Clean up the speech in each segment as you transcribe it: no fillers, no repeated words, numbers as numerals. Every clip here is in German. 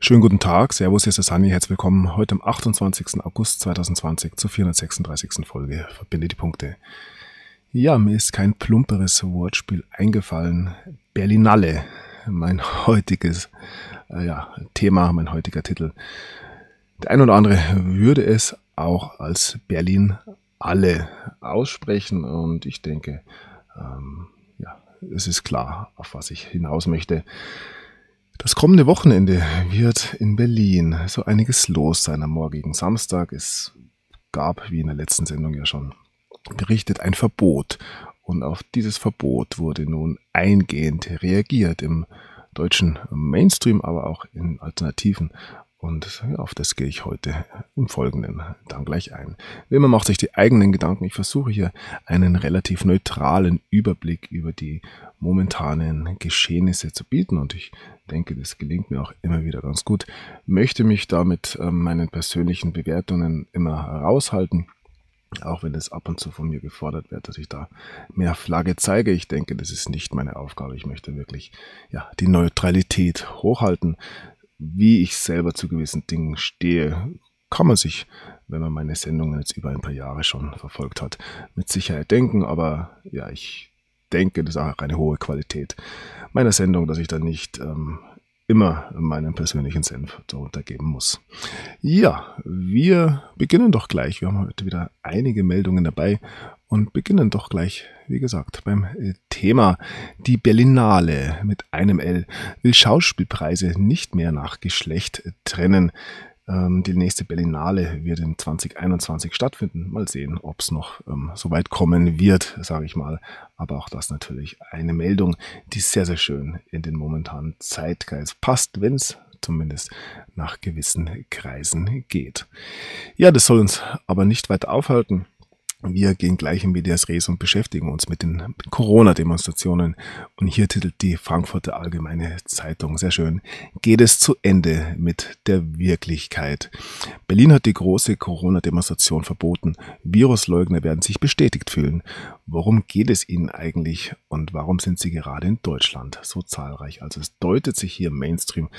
Schönen guten Tag, Servus, hier ist der Sunny, herzlich willkommen heute am 28. August 2020 zur 436. Folge Verbinde die Punkte. Ja, mir ist kein plumperes Wortspiel eingefallen. Berlinalle, mein heutiges Thema, mein heutiger Titel. Der ein oder andere würde es auch als Berlin-Alle aussprechen und ich denke, es ist klar, auf was ich hinaus möchte. Das kommende Wochenende wird in Berlin so einiges los sein am morgigen Samstag. Es gab, wie in der letzten Sendung ja schon berichtet, ein Verbot. Und auf dieses Verbot wurde nun eingehend reagiert im deutschen Mainstream, aber auch in Alternativen. Und auf das gehe ich heute im Folgenden dann gleich ein. Wie immer macht sich die eigenen Gedanken. Ich versuche hier einen relativ neutralen Überblick über die momentanen Geschehnisse zu bieten und ich denke, das gelingt mir auch immer wieder ganz gut. Möchte mich da mit meinen persönlichen Bewertungen immer heraushalten, auch wenn es ab und zu von mir gefordert wird, dass ich da mehr Flagge zeige. Ich denke, das ist nicht meine Aufgabe. Ich möchte wirklich die Neutralität hochhalten. Wie ich selber zu gewissen Dingen stehe, kann man sich, wenn man meine Sendungen jetzt über ein paar Jahre schon verfolgt hat, mit Sicherheit denken. Aber ja, ich denke, das ist auch eine hohe Qualität meiner Sendung, dass ich da nicht immer meinen persönlichen Senf darunter geben muss. Ja, wir beginnen doch gleich. Wir haben heute wieder einige Meldungen dabei und beginnen doch gleich, wie gesagt, beim Thema. Die Berlinale mit einem L will Schauspielpreise nicht mehr nach Geschlecht trennen. Die nächste Berlinale wird in 2021 stattfinden. Mal sehen, ob es noch so weit kommen wird, sage ich mal. Aber auch das natürlich eine Meldung, die sehr, sehr schön in den momentanen Zeitgeist passt, wenn es zumindest nach gewissen Kreisen geht. Ja, das soll uns aber nicht weiter aufhalten. Wir gehen gleich in Medias Res und beschäftigen uns mit den Corona-Demonstrationen. Und hier titelt die Frankfurter Allgemeine Zeitung sehr schön: Geht es zu Ende mit der Wirklichkeit? Berlin hat die große Corona-Demonstration verboten. Virusleugner werden sich bestätigt fühlen. Worum geht es ihnen eigentlich und warum sind sie gerade in Deutschland so zahlreich? Also es deutet sich hier im Mainstream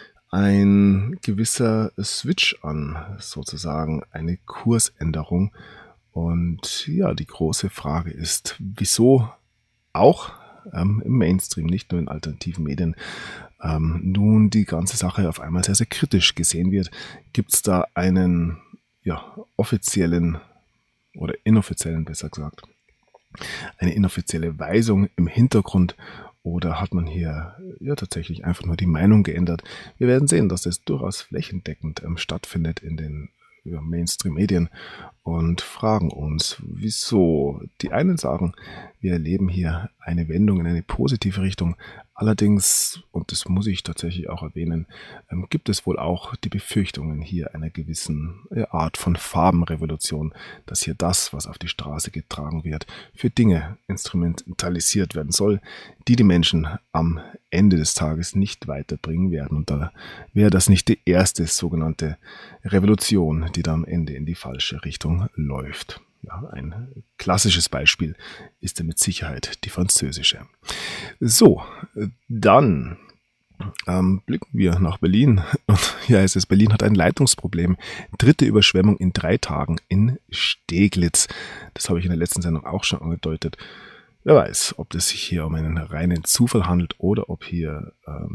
ein gewisser Switch an, sozusagen eine Kursänderung. Und ja, die große Frage ist, wieso auch im Mainstream, nicht nur in alternativen Medien, nun die ganze Sache auf einmal sehr, sehr kritisch gesehen wird. Gibt es da einen offiziellen oder inoffiziellen, besser gesagt, eine inoffizielle Weisung im Hintergrund oder hat man hier tatsächlich einfach nur die Meinung geändert? Wir werden sehen, dass das durchaus flächendeckend stattfindet in den Mainstream-Medien und fragen uns, wieso. Die einen sagen, wir erleben hier eine Wendung in eine positive Richtung. Allerdings, und das muss ich tatsächlich auch erwähnen, gibt es wohl auch die Befürchtungen hier einer gewissen Art von Farbenrevolution, dass hier das, was auf die Straße getragen wird, für Dinge instrumentalisiert werden soll, die Menschen am Ende des Tages nicht weiterbringen werden. Und da wäre das nicht die erste sogenannte Revolution, die da am Ende in die falsche Richtung läuft. Ja, ein klassisches Beispiel ist ja mit Sicherheit die französische. So, dann blicken wir nach Berlin. Und hier heißt es, Berlin hat ein Leitungsproblem. 3. Überschwemmung in 3 Tagen in Steglitz. Das habe ich in der letzten Sendung auch schon angedeutet. Wer weiß, ob es sich hier um einen reinen Zufall handelt oder ob hier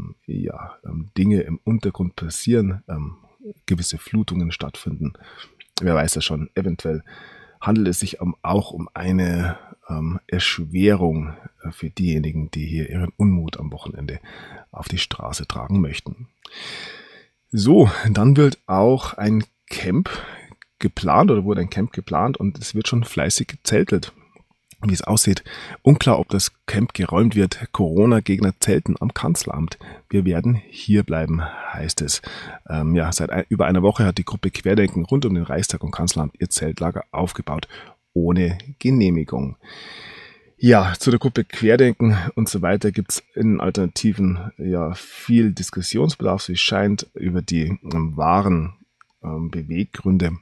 Dinge im Untergrund passieren, gewisse Flutungen stattfinden. Wer weiß das schon. Eventuell handelt es sich auch um eine Erschwerung für diejenigen, die hier ihren Unmut am Wochenende auf die Straße tragen möchten. So, dann wird auch ein Camp geplant oder wurde ein Camp geplant und es wird schon fleißig gezeltet. Wie es aussieht, unklar, ob das Camp geräumt wird. Corona-Gegner zelten am Kanzleramt. Wir werden hier bleiben, heißt es. Seit über einer Woche hat die Gruppe Querdenken rund um den Reichstag und Kanzleramt ihr Zeltlager aufgebaut, ohne Genehmigung. Ja, zu der Gruppe Querdenken und so weiter gibt es in Alternativen viel Diskussionsbedarf. Es scheint über die wahren Beweggründe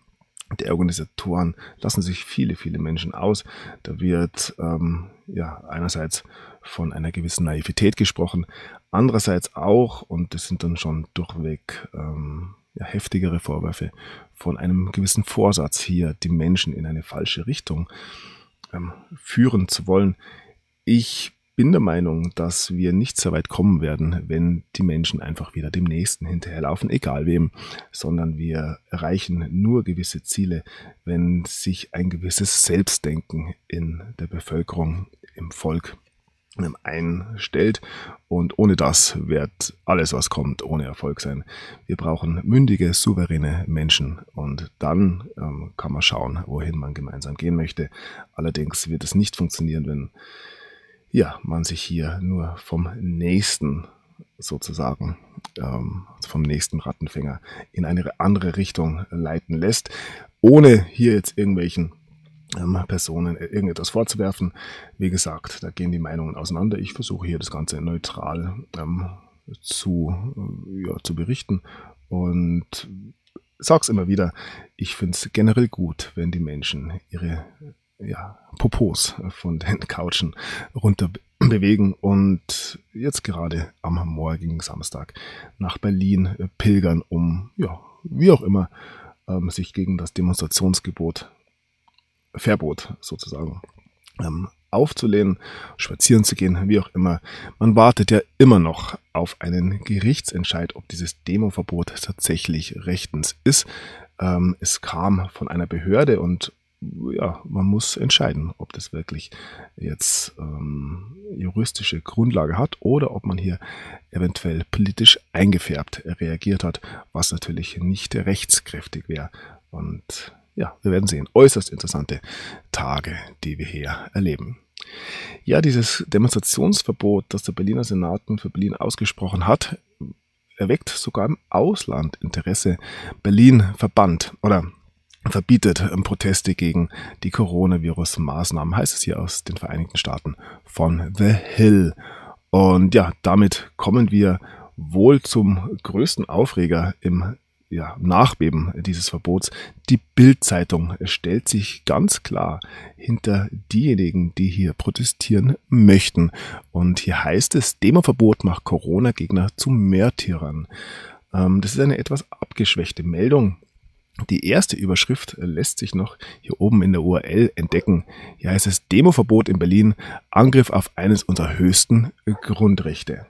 der Organisatoren lassen sich viele, viele Menschen aus. Da wird einerseits von einer gewissen Naivität gesprochen, andererseits auch, und das sind dann schon durchweg heftigere Vorwürfe, von einem gewissen Vorsatz hier, die Menschen in eine falsche Richtung führen zu wollen. Ich bin der Meinung, dass wir nicht so weit kommen werden, wenn die Menschen einfach wieder dem Nächsten hinterherlaufen, egal wem, sondern wir erreichen nur gewisse Ziele, wenn sich ein gewisses Selbstdenken in der Bevölkerung, im Volk einstellt, und ohne das wird alles, was kommt, ohne Erfolg sein. Wir brauchen mündige, souveräne Menschen, und dann kann man schauen, wohin man gemeinsam gehen möchte. Allerdings wird es nicht funktionieren, wenn man sich hier nur vom Nächsten sozusagen, vom nächsten Rattenfänger in eine andere Richtung leiten lässt, ohne hier jetzt irgendwelchen Personen irgendetwas vorzuwerfen. Wie gesagt, da gehen die Meinungen auseinander. Ich versuche hier das Ganze neutral zu berichten und sag's immer wieder, ich finde es generell gut, wenn die Menschen ihre Popos von den Couchen runter bewegen und jetzt gerade am morgigen Samstag nach Berlin pilgern, um, wie auch immer, sich gegen das Verbot sozusagen aufzulehnen, spazieren zu gehen, wie auch immer. Man wartet ja immer noch auf einen Gerichtsentscheid, ob dieses Demoverbot tatsächlich rechtens ist. Es kam von einer Behörde und man muss entscheiden, ob das wirklich jetzt juristische Grundlage hat oder ob man hier eventuell politisch eingefärbt reagiert hat, was natürlich nicht rechtskräftig wäre. Und wir werden sehen. Äußerst interessante Tage, die wir hier erleben. Ja, dieses Demonstrationsverbot, das der Berliner Senat für Berlin ausgesprochen hat, erweckt sogar im Ausland Interesse. Berlin verbietet Proteste gegen die Coronavirus-Maßnahmen, heißt es hier aus den Vereinigten Staaten von The Hill. Und damit kommen wir wohl zum größten Aufreger im Nachbeben dieses Verbots. Die Bild-Zeitung stellt sich ganz klar hinter diejenigen, die hier protestieren möchten. Und hier heißt es, Demoverbot macht Corona-Gegner zu Märtyrern. Das ist eine etwas abgeschwächte Meldung. Die erste Überschrift lässt sich noch hier oben in der URL entdecken. Hier heißt es, Demoverbot in Berlin, Angriff auf eines unserer höchsten Grundrechte.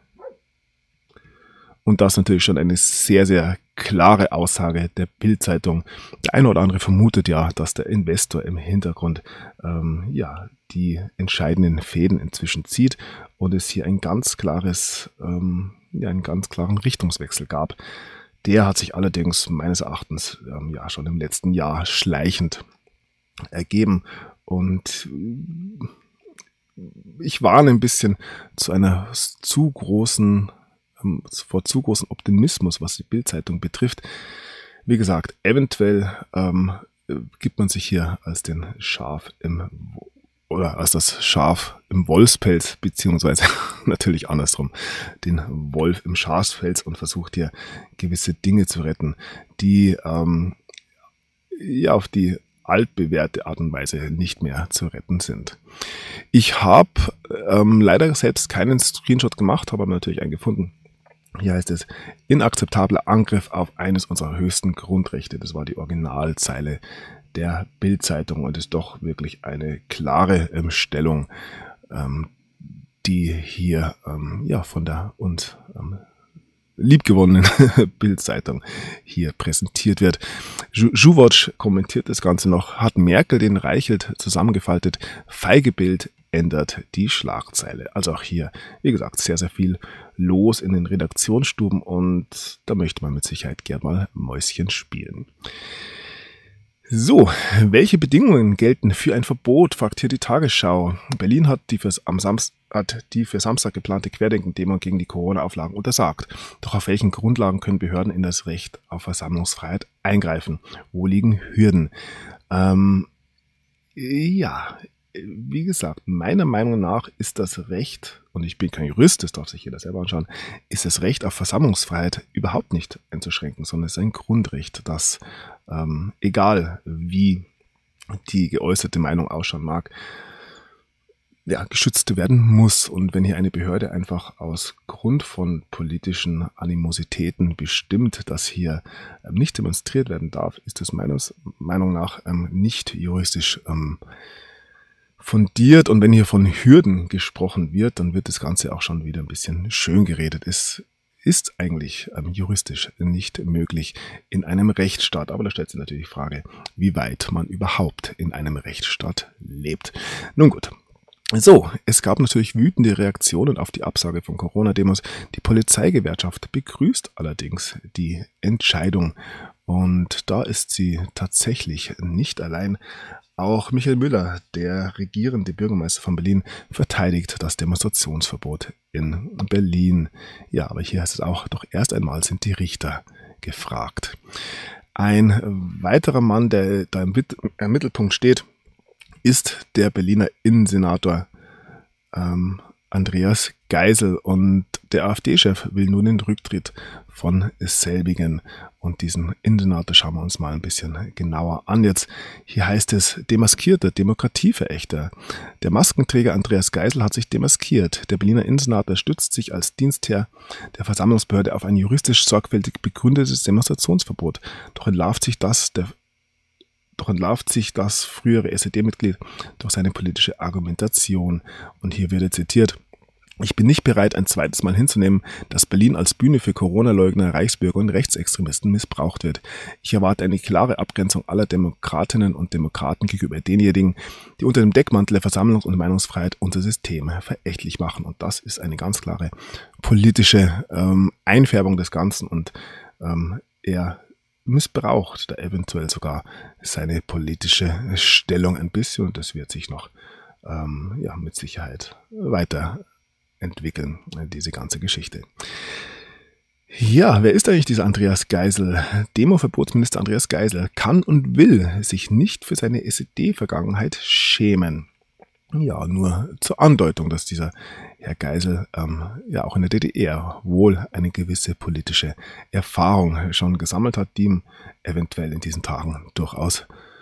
Und das natürlich schon eine sehr, sehr klare Aussage der Bild-Zeitung. Der eine oder andere vermutet ja, dass der Investor im Hintergrund die entscheidenden Fäden inzwischen zieht und es hier einen ganz klaren Richtungswechsel gab. Der hat sich allerdings meines Erachtens schon im letzten Jahr schleichend ergeben. Und ich warne ein bisschen vor zu großen Optimismus, was die Bild-Zeitung betrifft. Wie gesagt, eventuell gibt man sich hier als das Schaf im Wolfspelz, beziehungsweise natürlich andersrum, den Wolf im Schafspelz, und versucht hier gewisse Dinge zu retten, die auf die altbewährte Art und Weise nicht mehr zu retten sind. Ich habe leider selbst keinen Screenshot gemacht, habe aber natürlich einen gefunden. Hier heißt es, inakzeptabler Angriff auf eines unserer höchsten Grundrechte. Das war die Originalzeile der Bild-Zeitung und ist doch wirklich eine klare Stellung, die hier von der uns liebgewonnenen Bild-Zeitung hier präsentiert wird. Juwatch kommentiert das Ganze noch, hat Merkel den Reichelt zusammengefaltet, feige Bild ändert die Schlagzeile. Also auch hier, wie gesagt, sehr, sehr viel los in den Redaktionsstuben und da möchte man mit Sicherheit gern mal Mäuschen spielen. So, welche Bedingungen gelten für ein Verbot, fragt hier die Tagesschau. Berlin hat die für Samstag geplante Querdenken-Demo gegen die Corona-Auflagen untersagt. Doch auf welchen Grundlagen können Behörden in das Recht auf Versammlungsfreiheit eingreifen? Wo liegen Hürden? Wie gesagt, meiner Meinung nach ist das Recht, und ich bin kein Jurist, das darf sich jeder selber anschauen, ist das Recht auf Versammlungsfreiheit überhaupt nicht einzuschränken, sondern es ist ein Grundrecht, das, egal wie die geäußerte Meinung ausschauen mag, ja, geschützt werden muss. Und wenn hier eine Behörde einfach aus Grund von politischen Animositäten bestimmt, dass hier nicht demonstriert werden darf, ist das meiner Meinung nach nicht juristisch fundiert. Und wenn hier von Hürden gesprochen wird, dann wird das Ganze auch schon wieder ein bisschen schön geredet. Es ist eigentlich juristisch nicht möglich in einem Rechtsstaat. Aber da stellt sich natürlich die Frage, wie weit man überhaupt in einem Rechtsstaat lebt. Nun gut. So, es gab natürlich wütende Reaktionen auf die Absage von Corona-Demos. Die Polizeigewerkschaft begrüßt allerdings die Entscheidung. Und da ist sie tatsächlich nicht allein. Auch Michael Müller, der regierende Bürgermeister von Berlin, verteidigt das Demonstrationsverbot in Berlin. Ja, aber hier heißt es auch, doch erst einmal sind die Richter gefragt. Ein weiterer Mann, der da im Mittelpunkt steht, ist der Berliner Innensenator Andreas Geisel, und der AfD-Chef will nun den Rücktritt von selbigen. Und diesen Innensenator schauen wir uns mal ein bisschen genauer an. Jetzt hier heißt es demaskierter Demokratieverächter. Der Maskenträger Andreas Geisel hat sich demaskiert. Der Berliner Innensenator stützt sich als Dienstherr der Versammlungsbehörde auf ein juristisch sorgfältig begründetes Demonstrationsverbot. Doch entlarvt sich das frühere SED-Mitglied durch seine politische Argumentation. Und hier wird zitiert: Ich bin nicht bereit, ein zweites Mal hinzunehmen, dass Berlin als Bühne für Corona-Leugner, Reichsbürger und Rechtsextremisten missbraucht wird. Ich erwarte eine klare Abgrenzung aller Demokratinnen und Demokraten gegenüber denjenigen, die unter dem Deckmantel der Versammlungs- und Meinungsfreiheit unser System verächtlich machen. Und das ist eine ganz klare politische Einfärbung des Ganzen, und er missbraucht da eventuell sogar seine politische Stellung ein bisschen, und das wird sich noch mit Sicherheit weiterentwickeln, diese ganze Geschichte. Ja, wer ist eigentlich dieser Andreas Geisel? Demo-Verbotsminister Andreas Geisel kann und will sich nicht für seine SED-Vergangenheit schämen. Ja, nur zur Andeutung, dass dieser Herr Geisel auch in der DDR wohl eine gewisse politische Erfahrung schon gesammelt hat, die ihm eventuell in diesen Tagen durchaus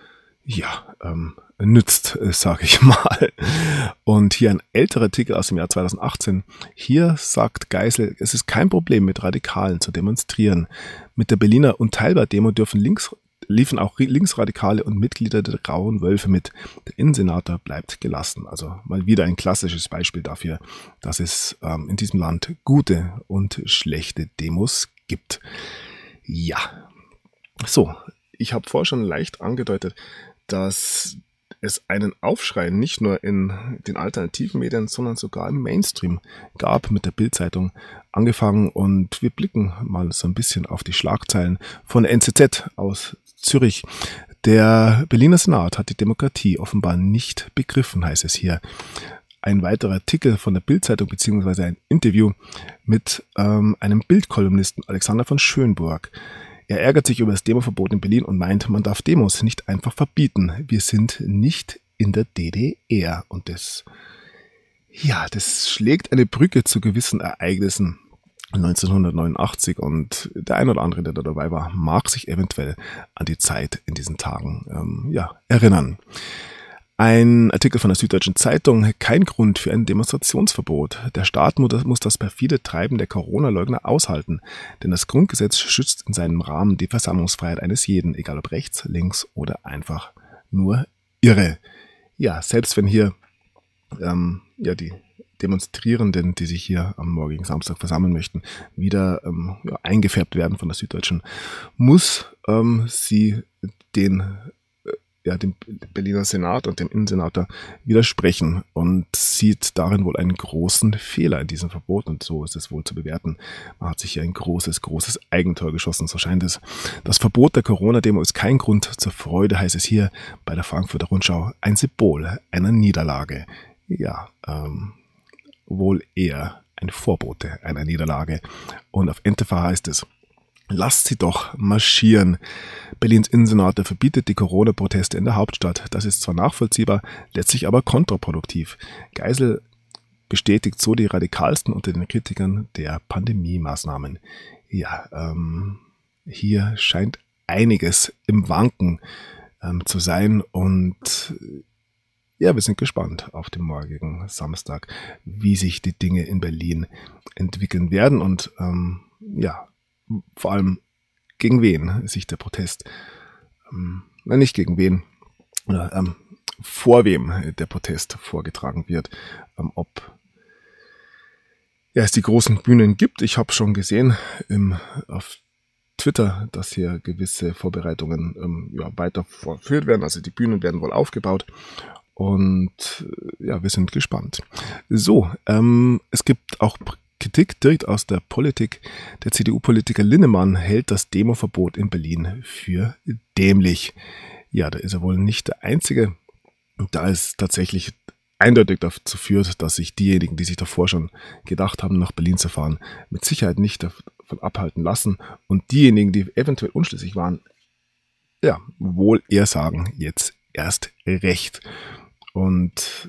nützt, sage ich mal. Und hier ein älterer Artikel aus dem Jahr 2018. Hier sagt Geisel, es ist kein Problem, mit Radikalen zu demonstrieren. Mit der Berliner Unteilbar-Demo liefen auch Linksradikale und Mitglieder der Grauen Wölfe mit. Der Innensenator bleibt gelassen. Also mal wieder ein klassisches Beispiel dafür, dass es in diesem Land gute und schlechte Demos gibt. Ja, so, ich habe vorher schon leicht angedeutet, dass es einen Aufschrei nicht nur in den alternativen Medien, sondern sogar im Mainstream gab, mit der Bild-Zeitung angefangen. Und wir blicken mal so ein bisschen auf die Schlagzeilen von der NZZ aus Zürich. Der Berliner Senat hat die Demokratie offenbar nicht begriffen, heißt es hier. Ein weiterer Artikel von der Bild-Zeitung beziehungsweise ein Interview mit einem Bildkolumnisten Alexander von Schönburg. Er ärgert sich über das Demoverbot in Berlin und meint, man darf Demos nicht einfach verbieten. Wir sind nicht in der DDR. Und das schlägt eine Brücke zu gewissen Ereignissen 1989, und der ein oder andere, der da dabei war, mag sich eventuell an die Zeit in diesen Tagen erinnern. Ein Artikel von der Süddeutschen Zeitung: Kein Grund für ein Demonstrationsverbot. Der Staat muss das perfide Treiben der Corona-Leugner aushalten, denn das Grundgesetz schützt in seinem Rahmen die Versammlungsfreiheit eines jeden, egal ob rechts, links oder einfach nur irre. Ja, selbst wenn hier die Demonstrierenden, die sich hier am morgigen Samstag versammeln möchten, wieder eingefärbt werden von der Süddeutschen, muss sie dem Berliner Senat und dem Innensenator widersprechen und sieht darin wohl einen großen Fehler in diesem Verbot, und so ist es wohl zu bewerten. Man hat sich hier ein großes Eigentor geschossen, so scheint es. Das Verbot der Corona-Demo ist kein Grund zur Freude, heißt es hier bei der Frankfurter Rundschau, ein Symbol einer Niederlage. Ja, wohl eher ein Vorbote einer Niederlage. Und auf NTV heißt es: Lasst sie doch marschieren. Berlins Innensenator verbietet die Corona-Proteste in der Hauptstadt. Das ist zwar nachvollziehbar, letztlich aber kontraproduktiv. Geisel bestätigt so die radikalsten unter den Kritikern der Pandemie-Maßnahmen. Ja, hier scheint einiges im Wanken zu sein. Und ja, wir sind gespannt auf den morgigen Samstag, wie sich die Dinge in Berlin entwickeln werden und vor allem gegen wen sich der Protest, nicht gegen wen, oder vor wem der Protest vorgetragen wird, ob es die großen Bühnen gibt. Ich habe schon gesehen auf Twitter, dass hier gewisse Vorbereitungen weiter vorgeführt werden. Also die Bühnen werden wohl aufgebaut und wir sind gespannt. So, es gibt auch Kritik direkt aus der Politik. Der CDU-Politiker Linnemann hält das Demoverbot in Berlin für dämlich. Ja, da ist er wohl nicht der Einzige. Und da es tatsächlich eindeutig dazu führt, dass sich diejenigen, die sich davor schon gedacht haben, nach Berlin zu fahren, mit Sicherheit nicht davon abhalten lassen. Und diejenigen, die eventuell unschlüssig waren, wohl eher sagen, jetzt erst recht. Und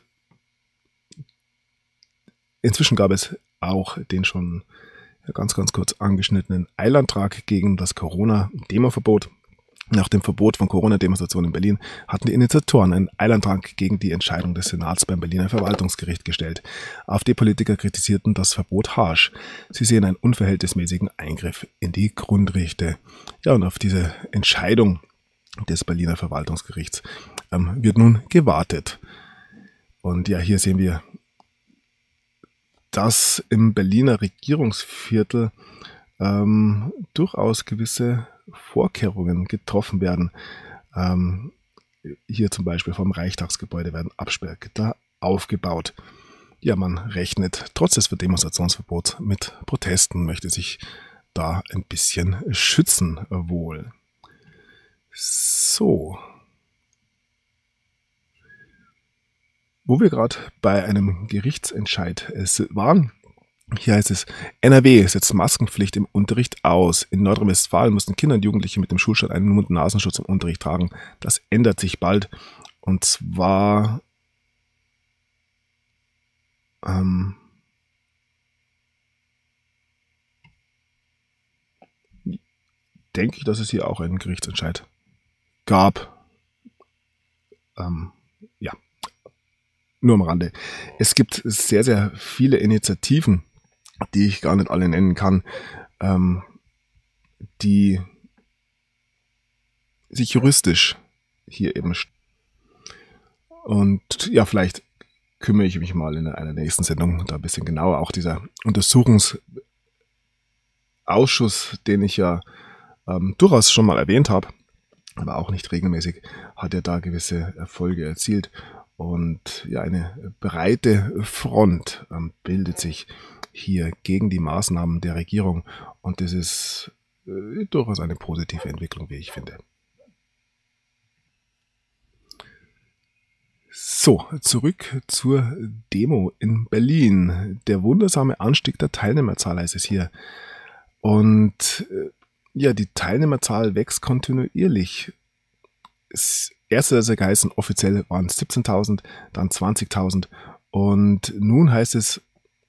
inzwischen gab es auch den schon ganz kurz angeschnittenen Eilantrag gegen das Corona-Demoverbot. Nach dem Verbot von Corona-Demonstrationen in Berlin hatten die Initiatoren einen Eilantrag gegen die Entscheidung des Senats beim Berliner Verwaltungsgericht gestellt. AfD-Politiker kritisierten das Verbot harsch. Sie sehen einen unverhältnismäßigen Eingriff in die Grundrechte. Ja, und auf diese Entscheidung des Berliner Verwaltungsgerichts wird nun gewartet. Und ja, hier sehen wir, dass im Berliner Regierungsviertel durchaus gewisse Vorkehrungen getroffen werden. Hier zum Beispiel vom Reichstagsgebäude werden Absperrgitter aufgebaut. Ja, man rechnet trotz des Demonstrationsverbots mit Protesten, möchte sich da ein bisschen schützen wohl. So. Wo wir gerade bei einem Gerichtsentscheid waren, hier heißt es, NRW setzt Maskenpflicht im Unterricht aus. In Nordrhein-Westfalen mussten Kinder und Jugendliche mit dem Schulstart einen Mund-Nasenschutz im Unterricht tragen. Das ändert sich bald. Und zwar denke ich, dass es hier auch einen Gerichtsentscheid gab. Nur am Rande. Es gibt sehr, sehr viele Initiativen, die ich gar nicht alle nennen kann, die sich juristisch hier eben und ja, vielleicht kümmere ich mich mal in einer nächsten Sendung da ein bisschen genauer. Auch dieser Untersuchungsausschuss, den ich ja durchaus schon mal erwähnt habe, aber auch nicht regelmäßig, hat ja da gewisse Erfolge erzielt. Und ja, eine breite Front bildet sich hier gegen die Maßnahmen der Regierung. Und das ist durchaus eine positive Entwicklung, wie ich finde. So, zurück zur Demo in Berlin. Der wundersame Anstieg der Teilnehmerzahl heißt es hier. Und die Teilnehmerzahl wächst kontinuierlich. Erst hat es geheißen, offiziell waren es 17.000, dann 20.000 und nun heißt es,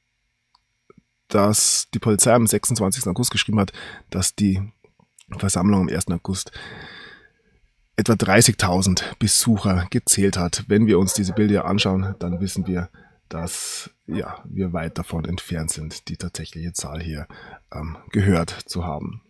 dass die Polizei am 26. August geschrieben hat, dass die Versammlung am 1. August etwa 30.000 Besucher gezählt hat. Wenn wir uns diese Bilder anschauen, dann wissen wir, dass wir weit davon entfernt sind, die tatsächliche Zahl hier gehört zu haben.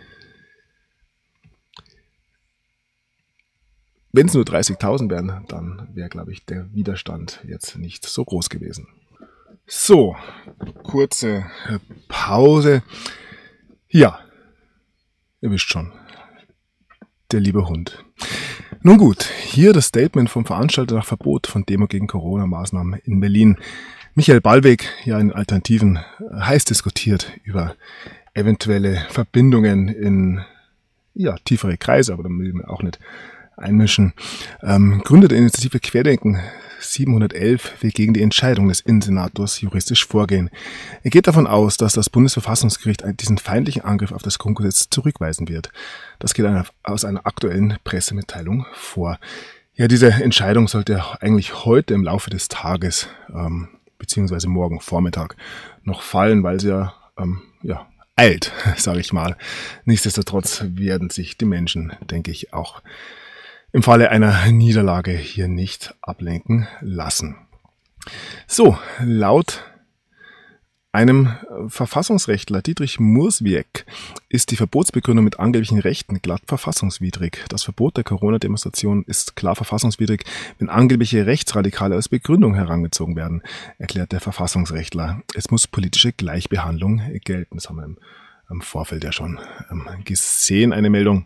Wenn es nur 30.000 wären, dann wäre, glaube ich, der Widerstand jetzt nicht so groß gewesen. So, kurze Pause. Ja, ihr wisst schon, der liebe Hund. Nun gut, hier das Statement vom Veranstalter nach Verbot von Demo gegen Corona-Maßnahmen in Berlin. Michael Ballweg, in Alternativen, heiß diskutiert über eventuelle Verbindungen in tiefere Kreise, aber da will man auch nicht einmischen. Gründer der Initiative Querdenken 711 will gegen die Entscheidung des Innensenators juristisch vorgehen. Er geht davon aus, dass das Bundesverfassungsgericht diesen feindlichen Angriff auf das Grundgesetz zurückweisen wird. Das geht aus einer aktuellen Pressemitteilung vor. Ja, diese Entscheidung sollte eigentlich heute im Laufe des Tages beziehungsweise morgen Vormittag noch fallen, weil sie eilt, sage ich mal. Nichtsdestotrotz werden sich die Menschen, denke ich, auch im Falle einer Niederlage hier nicht ablenken lassen. So, laut einem Verfassungsrechtler, Dietrich Murswieck, ist die Verbotsbegründung mit angeblichen Rechten glatt verfassungswidrig. Das Verbot der Corona-Demonstration ist klar verfassungswidrig, wenn angebliche Rechtsradikale als Begründung herangezogen werden, erklärt der Verfassungsrechtler. Es muss politische Gleichbehandlung gelten. Das haben wir im Vorfeld ja schon gesehen, eine Meldung.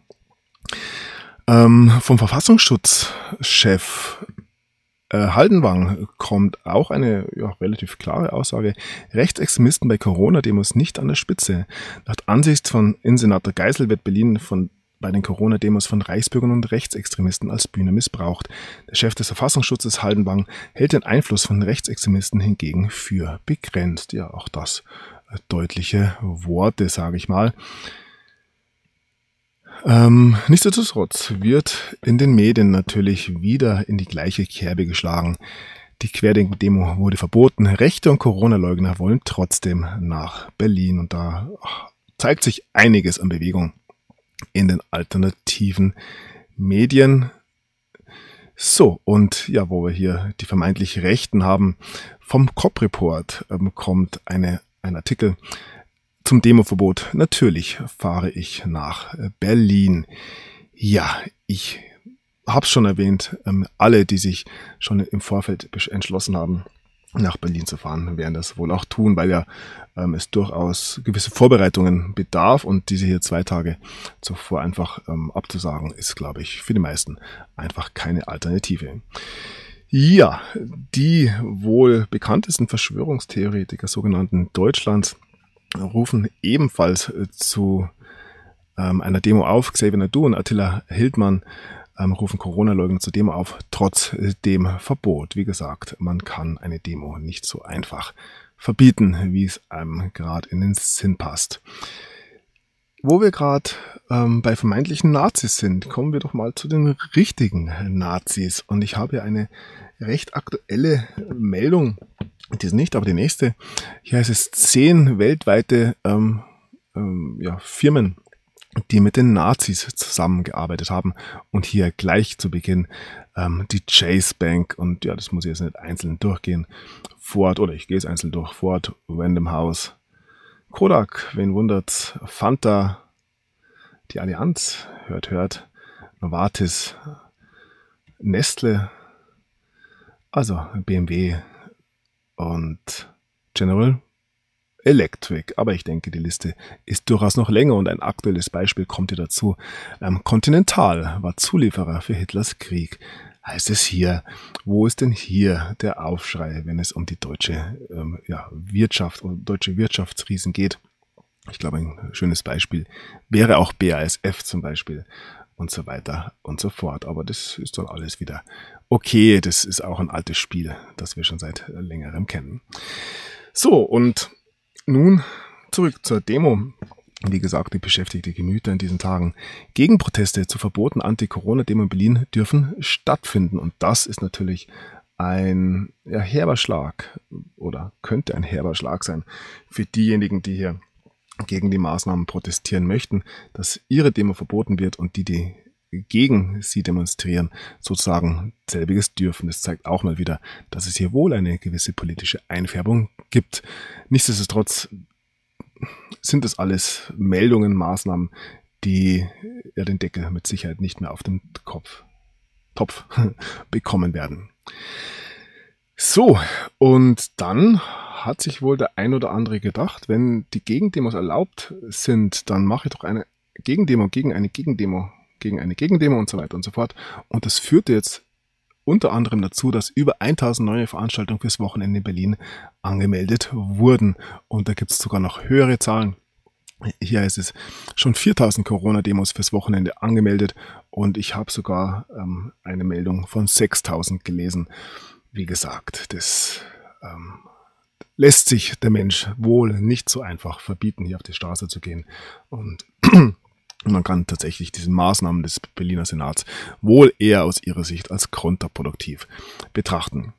Vom Verfassungsschutzchef Haldenwang kommt auch eine relativ klare Aussage. Rechtsextremisten bei Corona-Demos nicht an der Spitze. Nach Ansicht von Innensenator Geisel wird Berlin bei den Corona-Demos von Reichsbürgern und Rechtsextremisten als Bühne missbraucht. Der Chef des Verfassungsschutzes Haldenwang hält den Einfluss von Rechtsextremisten hingegen für begrenzt. Ja, auch das deutliche Worte, sage ich mal. Nichtsdestotrotz wird in den Medien natürlich wieder in die gleiche Kerbe geschlagen. Die Querdenken-Demo wurde verboten. Rechte und Corona-Leugner wollen trotzdem nach Berlin. Und da zeigt sich einiges an Bewegung in den alternativen Medien. So, und ja, wo wir hier die vermeintlich Rechten haben, vom COP-Report kommt ein Artikel zum Demoverbot. Natürlich fahre ich nach Berlin. Ja, ich habe es schon erwähnt, alle, die sich schon im Vorfeld entschlossen haben, nach Berlin zu fahren, werden das wohl auch tun, weil ja es durchaus gewisse Vorbereitungen bedarf und diese hier 2 Tage zuvor einfach abzusagen, ist, glaube ich, für die meisten einfach keine Alternative. Ja, die wohl bekanntesten Verschwörungstheoretiker sogenannten Deutschlands rufen ebenfalls zu einer Demo auf. Xavier Naidu und Attila Hildmann rufen Corona-Leugner zur Demo auf, trotz dem Verbot. Wie gesagt, man kann eine Demo nicht so einfach verbieten, wie es einem gerade in den Sinn passt. Wo wir gerade bei vermeintlichen Nazis sind, kommen wir doch mal zu den richtigen Nazis. Und ich habe hier eine recht aktuelle Meldung. Die ist nicht, aber die nächste. Hier heißt es 10 weltweite Firmen, die mit den Nazis zusammengearbeitet haben. Und hier gleich zu Beginn die Chase Bank. Und ja, das muss ich jetzt nicht einzeln durchgehen. Ford, oder ich gehe es einzeln durch. Ford, Random House, Kodak, wen wundert's, Fanta, die Allianz, hört, Novartis, Nestle, also BMW, und General Electric. Aber ich denke, die Liste ist durchaus noch länger und ein aktuelles Beispiel kommt hier dazu. Continental war Zulieferer für Hitlers Krieg. Heißt es hier, wo ist denn hier der Aufschrei, wenn es um die deutsche Wirtschaft und deutsche Wirtschaftsriesen geht? Ich glaube, ein schönes Beispiel wäre auch BASF zum Beispiel und so weiter und so fort. Aber das ist dann alles wieder okay. Das ist auch ein altes Spiel, das wir schon seit längerem kennen. So, und nun zurück zur Demo. Wie gesagt, die beschäftigt die Gemüter in diesen Tagen. Gegenproteste zur verbotenen Anti-Corona-Demo in Berlin dürfen stattfinden. Und das ist natürlich ein herber Schlag oder könnte ein herber Schlag sein für diejenigen, die hier gegen die Maßnahmen protestieren möchten, dass ihre Demo verboten wird und die gegen sie demonstrieren, sozusagen selbiges dürfen. Das zeigt auch mal wieder, dass es hier wohl eine gewisse politische Einfärbung gibt. Nichtsdestotrotz sind es alles Meldungen, Maßnahmen, die den Deckel mit Sicherheit nicht mehr auf den Topf bekommen werden. So, und dann hat sich wohl der ein oder andere gedacht, wenn die Gegendemos erlaubt sind, dann mache ich doch eine Gegendemo gegen eine Gegendemo und so weiter und so fort. Und das führte jetzt unter anderem dazu, dass über 1000 neue Veranstaltungen fürs Wochenende in Berlin angemeldet wurden. Und da gibt es sogar noch höhere Zahlen. Hier ist es schon 4000 Corona-Demos fürs Wochenende angemeldet und ich habe sogar eine Meldung von 6000 gelesen. Wie gesagt, das lässt sich der Mensch wohl nicht so einfach verbieten, hier auf die Straße zu gehen. Und man kann tatsächlich diese Maßnahmen des Berliner Senats wohl eher aus ihrer Sicht als kontraproduktiv betrachten.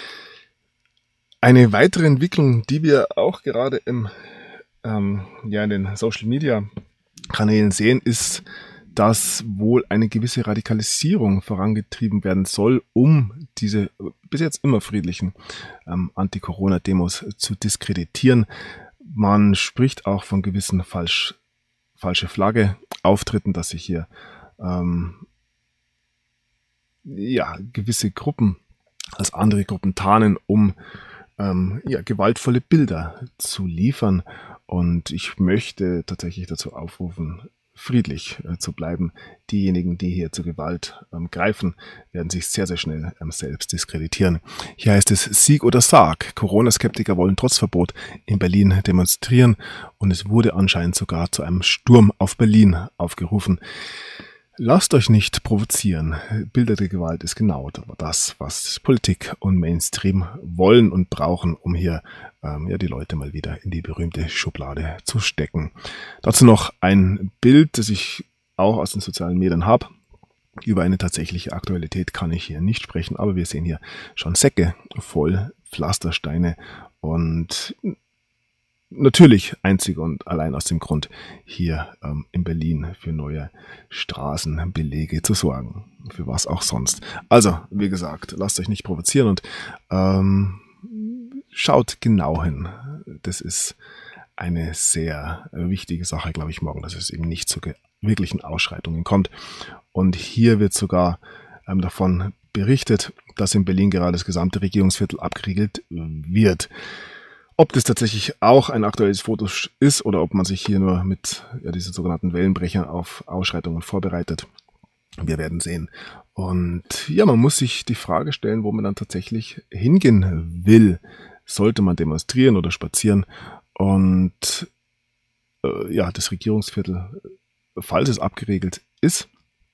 Eine weitere Entwicklung, die wir auch gerade in den Social Media Kanälen sehen, ist, dass wohl eine gewisse Radikalisierung vorangetrieben werden soll, um diese bis jetzt immer friedlichen Anti-Corona-Demos zu diskreditieren. Man spricht auch von gewissen falsche Flagge-Auftritten, dass sich hier gewisse Gruppen als andere Gruppen tarnen, um gewaltvolle Bilder zu liefern. Und ich möchte tatsächlich dazu aufrufen, friedlich zu bleiben. Diejenigen, die hier zur Gewalt greifen, werden sich sehr, sehr schnell selbst diskreditieren. Hier heißt es Sieg oder Sarg. Corona-Skeptiker wollen trotz Verbot in Berlin demonstrieren und es wurde anscheinend sogar zu einem Sturm auf Berlin aufgerufen. Lasst euch nicht provozieren. Bilder der Gewalt ist genau das, was Politik und Mainstream wollen und brauchen, um hier die Leute mal wieder in die berühmte Schublade zu stecken. Dazu noch ein Bild, das ich auch aus den sozialen Medien habe. Über eine tatsächliche Aktualität kann ich hier nicht sprechen, aber wir sehen hier schon Säcke voll Pflastersteine und natürlich einzig und allein aus dem Grund, hier in Berlin für neue Straßenbelege zu sorgen. Für was auch sonst. Also, wie gesagt, lasst euch nicht provozieren und schaut genau hin. Das ist eine sehr wichtige Sache, glaube ich, morgen, dass es eben nicht zu wirklichen Ausschreitungen kommt. Und hier wird sogar davon berichtet, dass in Berlin gerade das gesamte Regierungsviertel abgeriegelt wird. Ob das tatsächlich auch ein aktuelles Foto ist oder ob man sich hier nur mit diesen sogenannten Wellenbrechern auf Ausschreitungen vorbereitet, wir werden sehen. Und ja, man muss sich die Frage stellen, wo man dann tatsächlich hingehen will. Sollte man demonstrieren oder spazieren? Und das Regierungsviertel, falls es abgeregelt ist,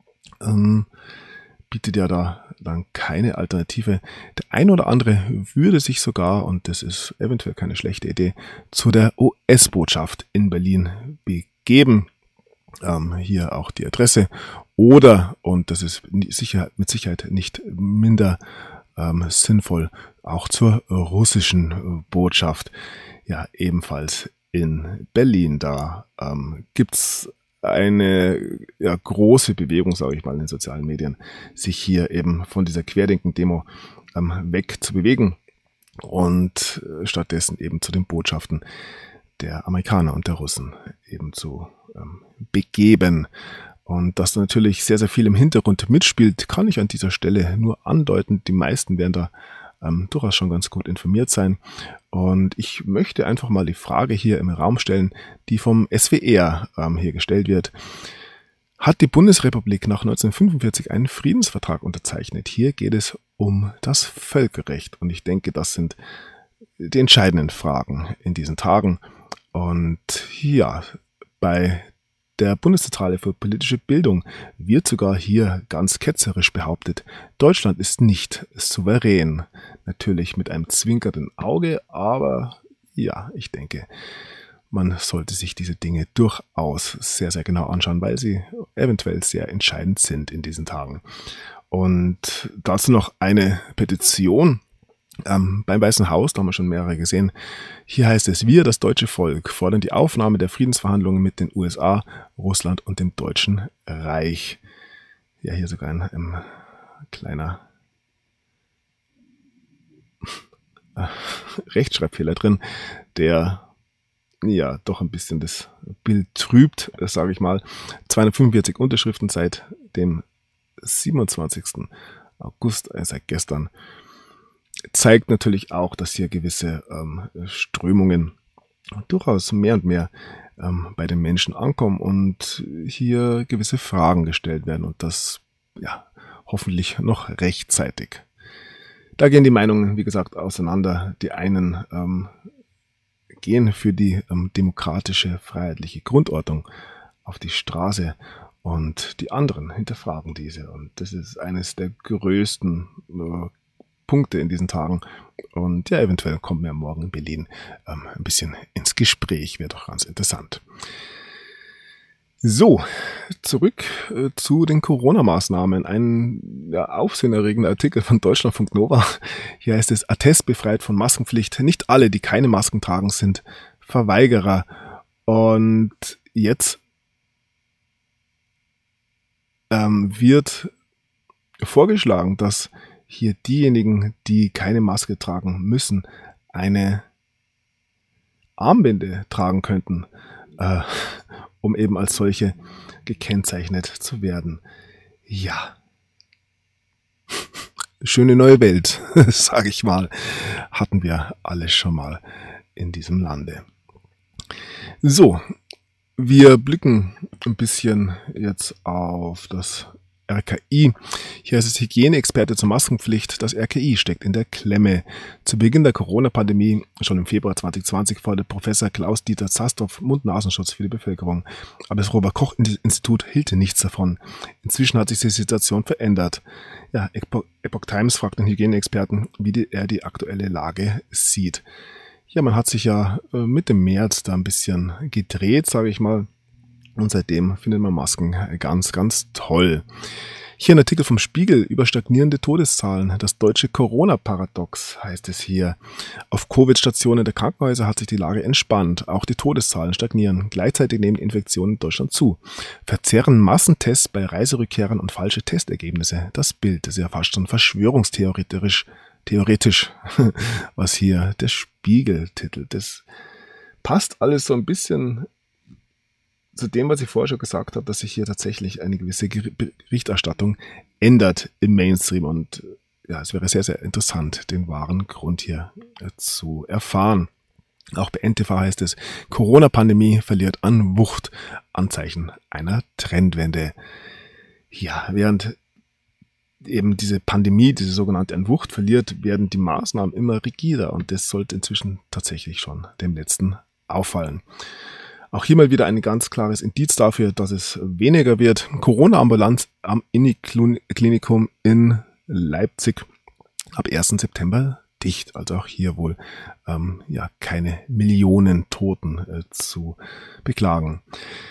bietet ja da dann keine Alternative. Der ein oder andere würde sich sogar, und das ist eventuell keine schlechte Idee, zu der US-Botschaft in Berlin begeben. Hier auch die Adresse. Oder, und das ist mit Sicherheit nicht minder sinnvoll, auch zur russischen Botschaft. Ja, ebenfalls in Berlin. Da gibt's eine große Bewegung, sage ich mal, in den sozialen Medien, sich hier eben von dieser Querdenken-Demo weg zu bewegen und stattdessen eben zu den Botschaften der Amerikaner und der Russen eben zu begeben. Und dass da natürlich sehr, sehr viel im Hintergrund mitspielt, kann ich an dieser Stelle nur andeuten. Die meisten werden da durchaus schon ganz gut informiert sein. Und ich möchte einfach mal die Frage hier im Raum stellen, die vom SWR hier gestellt wird. Hat die Bundesrepublik nach 1945 einen Friedensvertrag unterzeichnet? Hier geht es um das Völkerrecht. Und ich denke, das sind die entscheidenden Fragen in diesen Tagen. Und ja, bei der Bundeszentrale für politische Bildung wird sogar hier ganz ketzerisch behauptet, Deutschland ist nicht souverän. Natürlich mit einem zwinkernden Auge, aber ja, ich denke, man sollte sich diese Dinge durchaus sehr, sehr genau anschauen, weil sie eventuell sehr entscheidend sind in diesen Tagen. Und dazu noch eine Petition beim Weißen Haus, da haben wir schon mehrere gesehen. Hier heißt es, wir, das deutsche Volk, fordern die Aufnahme der Friedensverhandlungen mit den USA, Russland und dem Deutschen Reich. Ja, hier sogar ein kleiner Rechtschreibfehler drin, der ja doch ein bisschen das Bild trübt, sage ich mal. 245 Unterschriften seit dem 27. August, seit gestern. Zeigt natürlich auch, dass hier gewisse Strömungen durchaus mehr und mehr bei den Menschen ankommen und hier gewisse Fragen gestellt werden und das hoffentlich noch rechtzeitig. Da gehen die Meinungen, wie gesagt, auseinander. Die einen gehen für die demokratische, freiheitliche Grundordnung auf die Straße und die anderen hinterfragen diese. Und das ist eines der größten Punkte in diesen Tagen. Und ja, eventuell kommen wir morgen in Berlin ein bisschen ins Gespräch. Wäre doch ganz interessant. So, zurück zu den Corona-Maßnahmen. Ein aufsehenerregender Artikel von Deutschlandfunk Nova. Hier heißt es, Attest befreit von Maskenpflicht. Nicht alle, die keine Masken tragen, sind Verweigerer. Und jetzt wird vorgeschlagen, dass hier diejenigen, die keine Maske tragen müssen, eine Armbinde tragen könnten, um eben als solche gekennzeichnet zu werden. Ja, schöne neue Welt, sage ich mal, hatten wir alles schon mal in diesem Lande. So, wir blicken ein bisschen jetzt auf das RKI. Hier ist es Hygieneexperte zur Maskenpflicht. Das RKI steckt in der Klemme. Zu Beginn der Corona-Pandemie, schon im Februar 2020, forderte Professor Klaus-Dieter Zastrow Mund-Nasenschutz für die Bevölkerung. Aber das Robert-Koch-Institut hielt nichts davon. Inzwischen hat sich die Situation verändert. Ja, Epoch Times fragt den Hygieneexperten, wie er die aktuelle Lage sieht. Ja, man hat sich ja Mitte März da ein bisschen gedreht, sage ich mal. Und seitdem findet man Masken ganz, ganz toll. Hier ein Artikel vom Spiegel über stagnierende Todeszahlen. Das deutsche Corona-Paradox heißt es hier. Auf Covid-Stationen der Krankenhäuser hat sich die Lage entspannt. Auch die Todeszahlen stagnieren. Gleichzeitig nehmen Infektionen in Deutschland zu. Verzerren Massentests bei Reiserückkehrern und falsche Testergebnisse. Das Bild ist ja fast schon verschwörungstheoretisch, was hier der Spiegel titelt. Das passt alles so ein bisschen zu dem, was ich vorher schon gesagt habe, dass sich hier tatsächlich eine gewisse Berichterstattung ändert im Mainstream. Und ja, es wäre sehr, sehr interessant, den wahren Grund hier zu erfahren. Auch bei NTV heißt es, Corona-Pandemie verliert an Wucht, Anzeichen einer Trendwende. Ja, während eben diese Pandemie, diese sogenannte an Wucht verliert, werden die Maßnahmen immer rigider. Und das sollte inzwischen tatsächlich schon dem Letzten auffallen. Auch hier mal wieder ein ganz klares Indiz dafür, dass es weniger wird. Corona-Ambulanz am INI-Klinikum in Leipzig ab 1. September dicht. Also auch hier wohl keine Millionen Toten zu beklagen.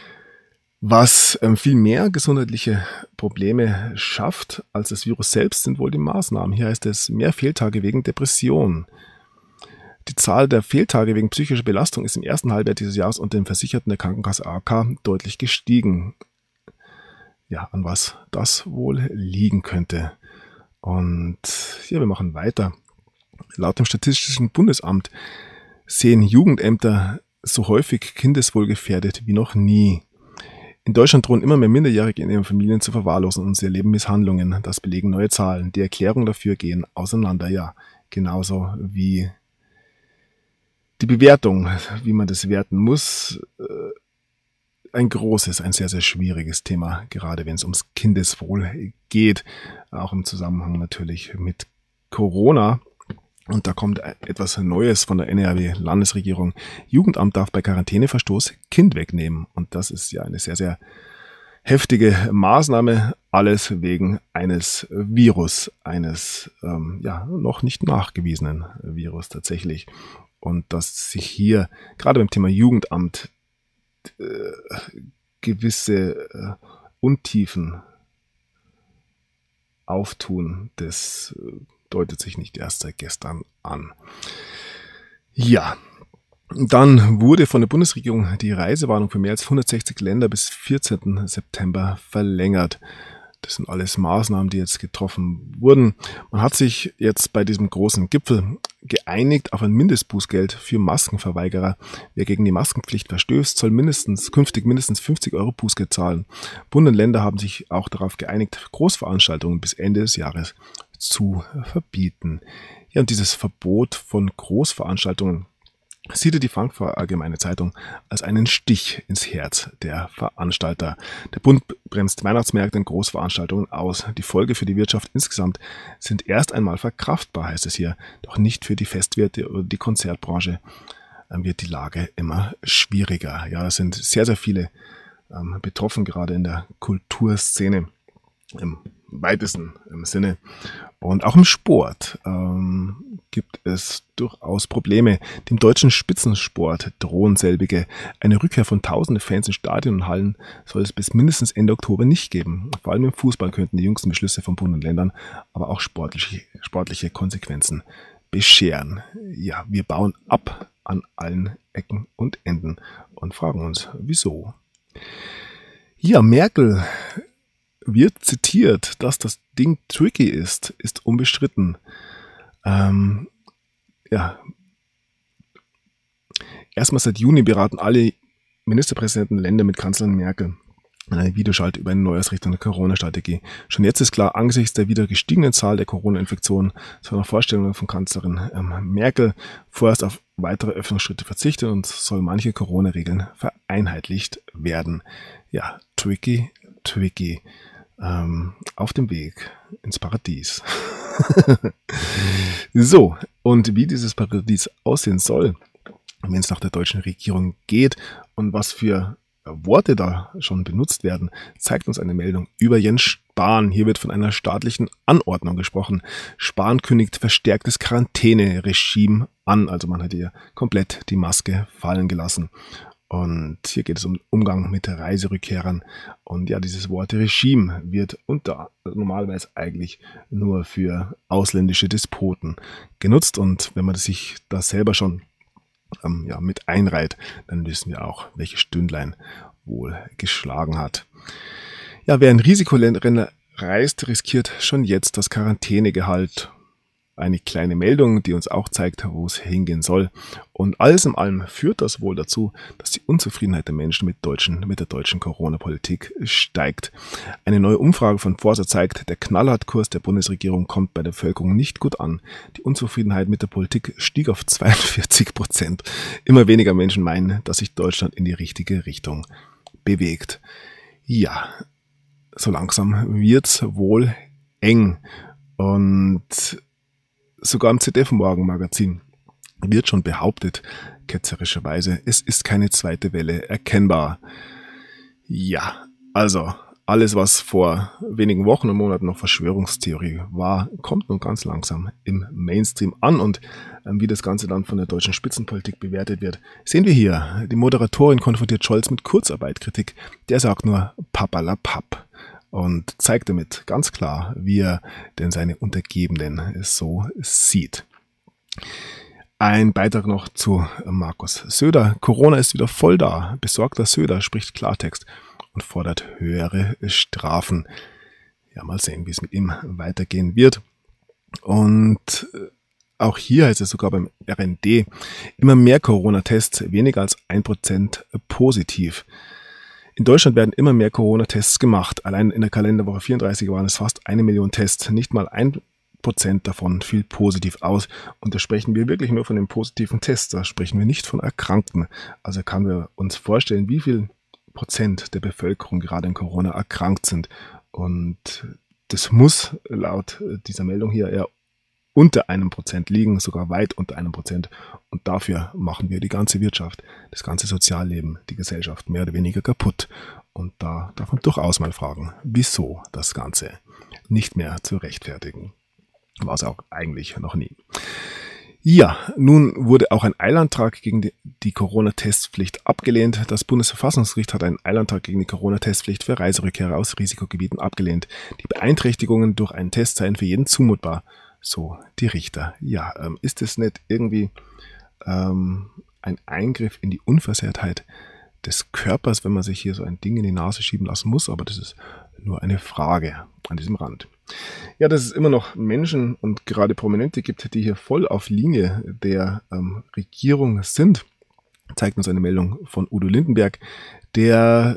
Was viel mehr gesundheitliche Probleme schafft als das Virus selbst, sind wohl die Maßnahmen. Hier heißt es mehr Fehltage wegen Depression. Die Zahl der Fehltage wegen psychischer Belastung ist im ersten Halbjahr dieses Jahres unter den Versicherten der Krankenkasse AOK deutlich gestiegen. Ja, an was das wohl liegen könnte. Und wir machen weiter. Laut dem Statistischen Bundesamt sehen Jugendämter so häufig kindeswohlgefährdet wie noch nie. In Deutschland drohen immer mehr Minderjährige in ihren Familien zu verwahrlosen und sie erleben Misshandlungen. Das belegen neue Zahlen. Die Erklärungen dafür gehen auseinander. Ja, genauso wie die Bewertung, wie man das werten muss, ein sehr, sehr schwieriges Thema, gerade wenn es ums Kindeswohl geht, auch im Zusammenhang natürlich mit Corona. Und da kommt etwas Neues von der NRW-Landesregierung. Jugendamt darf bei Quarantäneverstoß Kind wegnehmen. Und das ist ja eine sehr, sehr heftige Maßnahme. Alles wegen eines Virus, eines noch nicht nachgewiesenen Virus tatsächlich. Und dass sich hier gerade beim Thema Jugendamt gewisse Untiefen auftun, das deutet sich nicht erst seit gestern an. Ja, dann wurde von der Bundesregierung die Reisewarnung für mehr als 160 Länder bis 14. September verlängert. Das sind alles Maßnahmen, die jetzt getroffen wurden. Man hat sich jetzt bei diesem großen Gipfel geeinigt auf ein Mindestbußgeld für Maskenverweigerer. Wer gegen die Maskenpflicht verstößt, soll künftig mindestens 50 € Bußgeld zahlen. Bund und Länder haben sich auch darauf geeinigt, Großveranstaltungen bis Ende des Jahres zu verbieten. Ja, und dieses Verbot von Großveranstaltungen sieht die Frankfurter Allgemeine Zeitung als einen Stich ins Herz der Veranstalter. Der Bund bremst Weihnachtsmärkte und Großveranstaltungen aus. Die Folge für die Wirtschaft insgesamt sind erst einmal verkraftbar, heißt es hier, doch nicht für die Festwirte oder die Konzertbranche wird die Lage immer schwieriger. Ja, es sind sehr, sehr viele betroffen, gerade in der Kulturszene im weitesten Sinne. Und auch im Sport gibt es durchaus Probleme. Dem deutschen Spitzensport drohen selbige. Eine Rückkehr von tausenden Fans in Stadien und Hallen soll es bis mindestens Ende Oktober nicht geben. Vor allem im Fußball könnten die jüngsten Beschlüsse von Bund und Ländern aber auch sportliche Konsequenzen bescheren. Ja, wir bauen ab an allen Ecken und Enden und fragen uns, wieso? Ja, Merkel wird zitiert, dass das Ding tricky ist unbestritten. Erstmal seit Juni beraten alle Ministerpräsidenten der Länder mit Kanzlerin Merkel eine Videoschalte über eine Neuausrichtung der Corona-Strategie. Schon jetzt ist klar, angesichts der wieder gestiegenen Zahl der Corona-Infektionen soll nach Vorstellungen von Kanzlerin Merkel vorerst auf weitere Öffnungsschritte verzichten und soll manche Corona-Regeln vereinheitlicht werden. Ja, tricky. Auf dem Weg ins Paradies. So, und wie dieses Paradies aussehen soll, wenn es nach der deutschen Regierung geht und was für Worte da schon benutzt werden, zeigt uns eine Meldung über Jens Spahn. Hier wird von einer staatlichen Anordnung gesprochen. Spahn kündigt verstärktes Quarantäneregime an. Also man hat hier komplett die Maske fallen gelassen. Und hier geht es um Umgang mit Reiserückkehrern. Und ja, dieses Wort Regime wird normalerweise eigentlich nur für ausländische Despoten genutzt. Und wenn man sich da selber schon mit einreiht, dann wissen wir auch, welche Stündlein wohl geschlagen hat. Ja, wer in Risikoländer reist, riskiert schon jetzt das Quarantänegehalt. Eine kleine Meldung, die uns auch zeigt, wo es hingehen soll. Und alles in allem führt das wohl dazu, dass die Unzufriedenheit der Menschen mit der deutschen Corona-Politik steigt. Eine neue Umfrage von Forsa zeigt, der Knallhartkurs der Bundesregierung kommt bei der Bevölkerung nicht gut an. Die Unzufriedenheit mit der Politik stieg auf 42%. Immer weniger Menschen meinen, dass sich Deutschland in die richtige Richtung bewegt. Ja, so langsam wird's wohl eng. Und sogar im ZDF-Morgenmagazin wird schon behauptet, ketzerischerweise, es ist keine zweite Welle erkennbar. Ja, also alles, was vor wenigen Wochen und Monaten noch Verschwörungstheorie war, kommt nun ganz langsam im Mainstream an. Und wie das Ganze dann von der deutschen Spitzenpolitik bewertet wird, sehen wir hier. Die Moderatorin konfrontiert Scholz mit Kurzarbeitkritik. Der sagt nur Papperlapapp. Und zeigt damit ganz klar, wie er denn seine Untergebenen so sieht. Ein Beitrag noch zu Markus Söder. Corona ist wieder voll da. Besorgter Söder spricht Klartext und fordert höhere Strafen. Ja, mal sehen, wie es mit ihm weitergehen wird. Und auch hier heißt es sogar beim RND, immer mehr Corona-Tests, weniger als 1% positiv. In Deutschland werden immer mehr Corona-Tests gemacht. Allein in der Kalenderwoche 34 waren es fast 1 Million Tests. Nicht mal 1% davon fiel positiv aus. Und da sprechen wir wirklich nur von den positiven Tests. Da sprechen wir nicht von Erkrankten. Also können wir uns vorstellen, wie viel Prozent der Bevölkerung gerade an Corona erkrankt sind. Und das muss laut dieser Meldung hier eher unter 1% liegen, sogar weit unter 1%. Und dafür machen wir die ganze Wirtschaft, das ganze Sozialleben, die Gesellschaft mehr oder weniger kaputt. Und da darf man durchaus mal fragen, wieso das Ganze nicht mehr zu rechtfertigen. War es auch eigentlich noch nie. Ja, nun wurde auch ein Eilantrag gegen die Corona-Testpflicht abgelehnt. Das Bundesverfassungsgericht hat einen Eilantrag gegen die Corona-Testpflicht für Reiserückkehrer aus Risikogebieten abgelehnt. Die Beeinträchtigungen durch einen Test seien für jeden zumutbar. So, die Richter. Ja, ist es nicht irgendwie ein Eingriff in die Unversehrtheit des Körpers, wenn man sich hier so ein Ding in die Nase schieben lassen muss? Aber das ist nur eine Frage an diesem Rand. Ja, dass es immer noch Menschen und gerade Prominente gibt, die hier voll auf Linie der Regierung sind, zeigt uns eine Meldung von Udo Lindenberg, der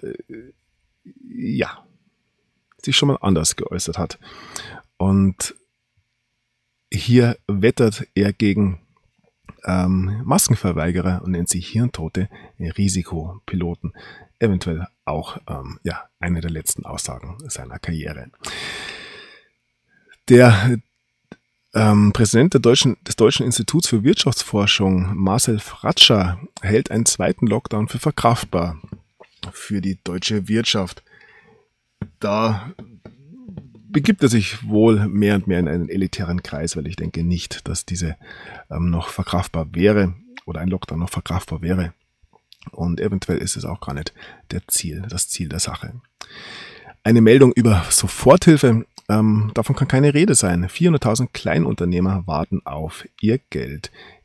sich schon mal anders geäußert hat. Und hier wettert er gegen Maskenverweigerer und nennt sie Hirntote Risikopiloten. Eventuell auch eine der letzten Aussagen seiner Karriere. Der Präsident des Deutschen Instituts für Wirtschaftsforschung, Marcel Fratscher, hält einen zweiten Lockdown für verkraftbar für die deutsche Wirtschaft. Da begibt er sich wohl mehr und mehr in einen elitären Kreis, weil ich denke nicht, dass diese noch verkraftbar wäre oder ein Lockdown noch verkraftbar wäre. Und eventuell ist es auch gar nicht das Ziel der Sache. Eine Meldung über Soforthilfe, davon kann keine Rede sein. 400.000 Kleinunternehmer warten auf ihr Geld.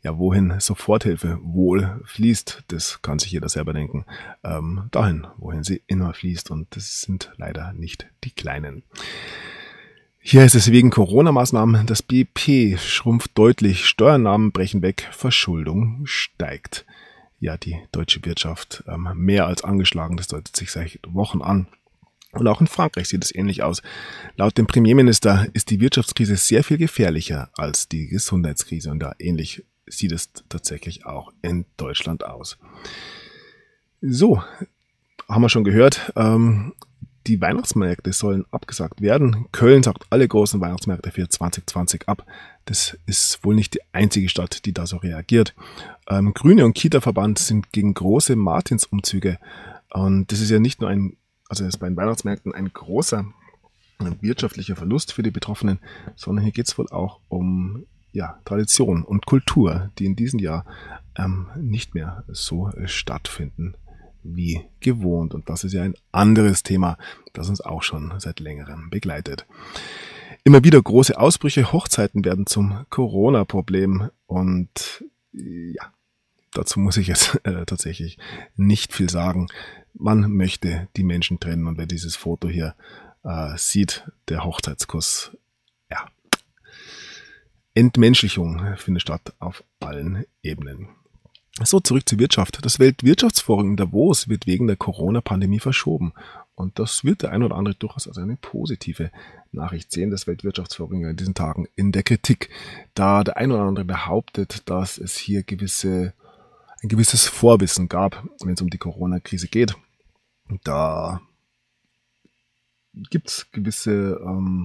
Ja, wohin Soforthilfe wohl fließt, das kann sich jeder selber denken. Dahin, wohin sie immer fließt, und das sind leider nicht die Kleinen. Hier ist es wegen Corona-Maßnahmen, das BIP schrumpft deutlich, Steuereinnahmen brechen weg, Verschuldung steigt. Ja, die deutsche Wirtschaft mehr als angeschlagen, das deutet sich seit Wochen an. Und auch in Frankreich sieht es ähnlich aus. Laut dem Premierminister ist die Wirtschaftskrise sehr viel gefährlicher als die Gesundheitskrise, und da ähnlich sieht es tatsächlich auch in Deutschland aus. So, haben wir schon gehört, die Weihnachtsmärkte sollen abgesagt werden. Köln sagt alle großen Weihnachtsmärkte für 2020 ab. Das ist wohl nicht die einzige Stadt, die da so reagiert. Grüne und Kita-Verband sind gegen große Martinsumzüge. Und das ist ja nicht nur das ist bei den Weihnachtsmärkten ein großer wirtschaftlicher Verlust für die Betroffenen, sondern hier geht es wohl auch um Tradition und Kultur, die in diesem Jahr nicht mehr so stattfinden wie gewohnt. Und das ist ja ein anderes Thema, das uns auch schon seit längerem begleitet. Immer wieder große Ausbrüche, Hochzeiten werden zum Corona-Problem, und ja, dazu muss ich jetzt tatsächlich nicht viel sagen. Man möchte die Menschen trennen, und wer dieses Foto hier sieht, der Hochzeitskuss, ja, Entmenschlichung findet statt auf allen Ebenen. So, zurück zur Wirtschaft. Das Weltwirtschaftsforum in Davos wird wegen der Corona-Pandemie verschoben. Und das wird der ein oder andere durchaus als eine positive Nachricht sehen. Das Weltwirtschaftsforum in diesen Tagen in der Kritik, da der ein oder andere behauptet, dass es hier ein gewisses Vorwissen gab, wenn es um die Corona-Krise geht. Da gibt es gewisse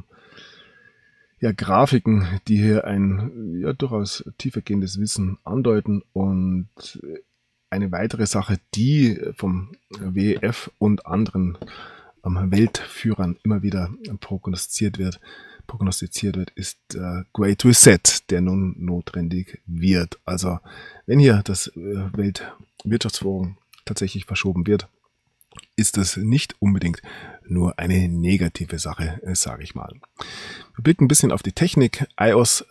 Grafiken, die hier ein durchaus tiefergehendes Wissen andeuten, und eine weitere Sache, die vom WEF und anderen Weltführern immer wieder prognostiziert wird, ist Great Reset, der nun notwendig wird. Also wenn hier das Weltwirtschaftsforum tatsächlich verschoben wird, ist das nicht unbedingt nur eine negative Sache, sage ich mal. Wir blicken ein bisschen auf die Technik. iOS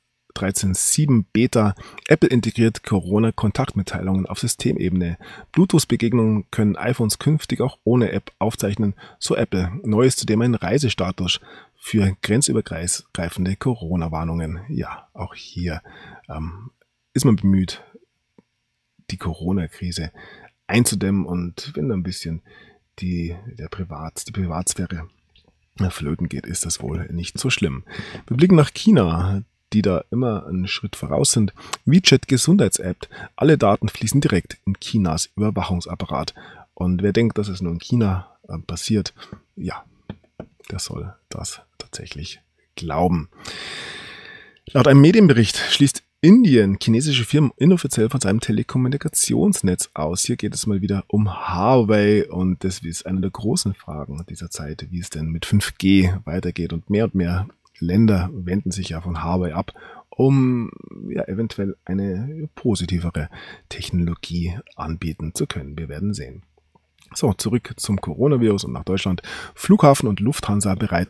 13.7 Beta. Apple integriert Corona-Kontaktmitteilungen auf Systemebene. Bluetooth-Begegnungen können iPhones künftig auch ohne App aufzeichnen, so Apple. Neu ist zudem ein Reisestatus für grenzübergreifende Corona-Warnungen. Ja, auch hier ist man bemüht, die Corona-Krise einzudämmen, und wenn da ein bisschen die Privatsphäre flöten geht, ist das wohl nicht so schlimm. Wir blicken nach China, die da immer einen Schritt voraus sind. WeChat Gesundheits-App. Alle Daten fließen direkt in Chinas Überwachungsapparat. Und wer denkt, dass es nur in China passiert, ja, der soll das tatsächlich glauben. Laut einem Medienbericht schließt Indien chinesische Firmen inoffiziell von seinem Telekommunikationsnetz aus. Hier geht es mal wieder um Huawei, und das ist eine der großen Fragen dieser Zeit, wie es denn mit 5G weitergeht, und mehr Länder wenden sich ja von Huawei ab, um eventuell eine positivere Technologie anbieten zu können. Wir werden sehen. So, zurück zum Coronavirus und nach Deutschland. Flughafen und Lufthansa bereit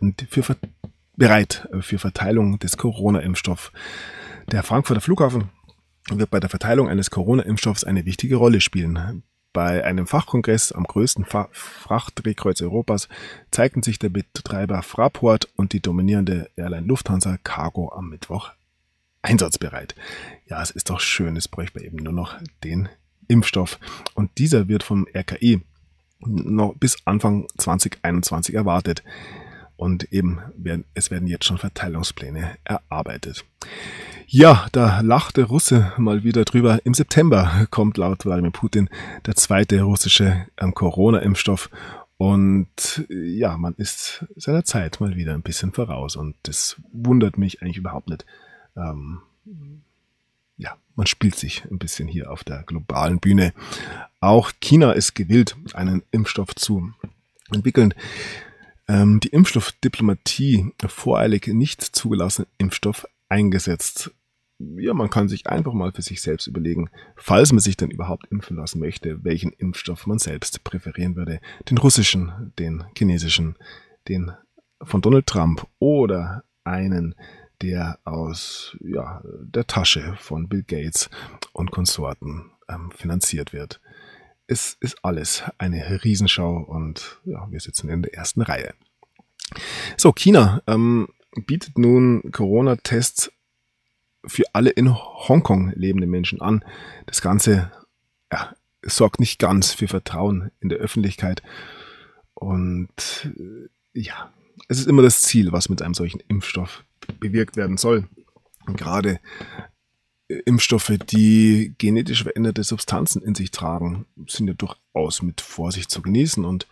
für Verteilung des Corona-Impfstoffs. Der Frankfurter Flughafen wird bei der Verteilung eines Corona-Impfstoffs eine wichtige Rolle spielen. Bei einem Fachkongress am größten Frachtdrehkreuz Europas zeigten sich der Betreiber Fraport und die dominierende Airline Lufthansa Cargo am Mittwoch einsatzbereit. Ja, es ist doch schön, es bräuchte eben nur noch den Impfstoff. Und dieser wird vom RKI noch bis Anfang 2021 erwartet. Und es werden jetzt schon Verteilungspläne erarbeitet. Ja, da lacht der Russe mal wieder drüber. Im September kommt laut Wladimir Putin der zweite russische Corona-Impfstoff. Und ja, man ist seiner Zeit mal wieder ein bisschen voraus. Und das wundert mich eigentlich überhaupt nicht. Man spielt sich ein bisschen hier auf der globalen Bühne. Auch China ist gewillt, einen Impfstoff zu entwickeln. Die Impfstoffdiplomatie, voreilig nicht zugelassenen Impfstoff eingesetzt. Ja, man kann sich einfach mal für sich selbst überlegen, falls man sich dann überhaupt impfen lassen möchte, welchen Impfstoff man selbst präferieren würde. Den russischen, den chinesischen, den von Donald Trump oder einen, der aus der Tasche von Bill Gates und Konsorten finanziert wird. Es ist alles eine Riesenschau und wir sitzen in der ersten Reihe. So, China bietet nun Corona-Tests für alle in Hongkong lebenden Menschen an. Das Ganze sorgt nicht ganz für Vertrauen in der Öffentlichkeit. Und es ist immer das Ziel, was mit einem solchen Impfstoff bewirkt werden soll. Und gerade Impfstoffe, die genetisch veränderte Substanzen in sich tragen, sind ja durchaus mit Vorsicht zu genießen. Und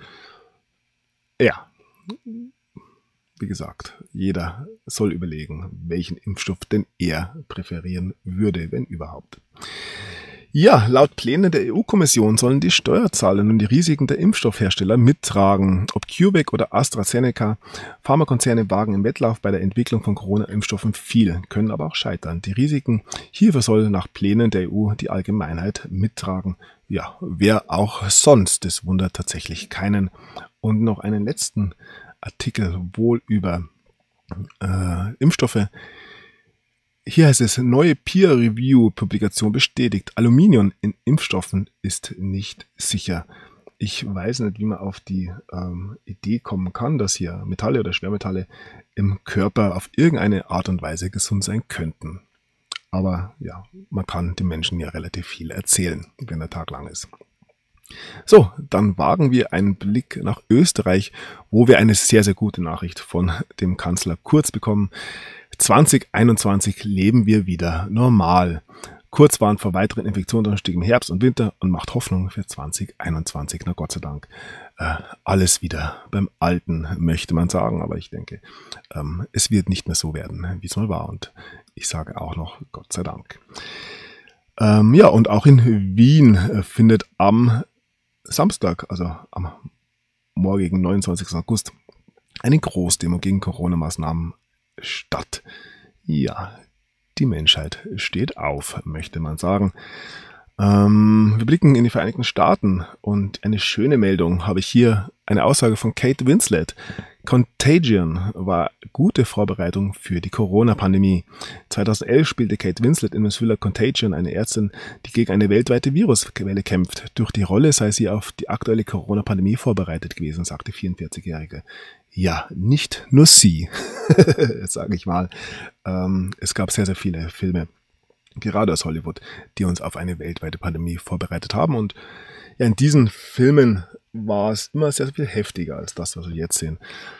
wie gesagt, jeder soll überlegen, welchen Impfstoff denn er präferieren würde, wenn überhaupt. Ja, laut Plänen der EU-Kommission sollen die Steuerzahler nun die Risiken der Impfstoffhersteller mittragen. Ob CureVac oder AstraZeneca, Pharmakonzerne wagen im Wettlauf bei der Entwicklung von Corona-Impfstoffen viel, können aber auch scheitern. Die Risiken hierfür soll nach Plänen der EU die Allgemeinheit mittragen. Ja, wer auch sonst, das wundert tatsächlich keinen. Und noch einen letzten Artikel wohl über Impfstoffe. Hier heißt es, neue Peer-Review-Publikation bestätigt, Aluminium in Impfstoffen ist nicht sicher. Ich weiß nicht, wie man auf die Idee kommen kann, dass hier Metalle oder Schwermetalle im Körper auf irgendeine Art und Weise gesund sein könnten. Aber man kann den Menschen ja relativ viel erzählen, wenn der Tag lang ist. So, dann wagen wir einen Blick nach Österreich, wo wir eine sehr, sehr gute Nachricht von dem Kanzler Kurz bekommen. 2021 leben wir wieder normal. Kurz warnt vor weiteren Infektionsanstiegen im Herbst und Winter und macht Hoffnung für 2021. Na Gott sei Dank, alles wieder beim Alten, möchte man sagen. Aber ich denke, es wird nicht mehr so werden, wie es mal war. Und ich sage auch noch Gott sei Dank. Und auch in Wien findet am Samstag, also am morgigen 29. August, eine Großdemo gegen Corona-Maßnahmen statt. Ja, die Menschheit steht auf, möchte man sagen. Wir blicken in die Vereinigten Staaten und eine schöne Meldung habe ich hier, eine Aussage von Kate Winslet. Contagion war gute Vorbereitung für die Corona-Pandemie. 2011 spielte Kate Winslet in dem Thriller Contagion eine Ärztin, die gegen eine weltweite Viruswelle kämpft. Durch die Rolle sei sie auf die aktuelle Corona-Pandemie vorbereitet gewesen, sagte 44-Jährige. Ja, nicht nur sie, sage ich mal. Es gab sehr, sehr viele Filme, gerade aus Hollywood, die uns auf eine weltweite Pandemie vorbereitet haben. Und in diesen Filmen war es immer sehr, sehr viel heftiger als das, was wir jetzt sehen.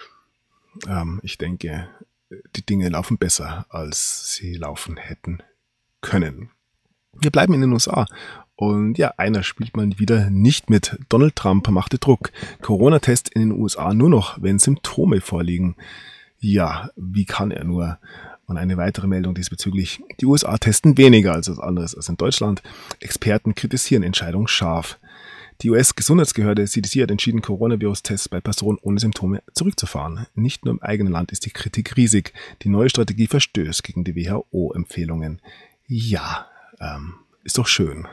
Ich denke, die Dinge laufen besser, als sie laufen hätten können. Wir bleiben in den USA. Und einer spielt mal wieder nicht mit. Donald Trump machte Druck. Corona-Test in den USA nur noch, wenn Symptome vorliegen. Ja, wie kann er nur? Und eine weitere Meldung diesbezüglich. Die USA testen weniger als was anderes als in Deutschland. Experten kritisieren Entscheidung scharf. Die US-Gesundheitsbehörde CDC hat entschieden, Coronavirus-Tests bei Personen ohne Symptome zurückzufahren. Nicht nur im eigenen Land ist die Kritik riesig. Die neue Strategie verstößt gegen die WHO-Empfehlungen. Ja, ist doch schön.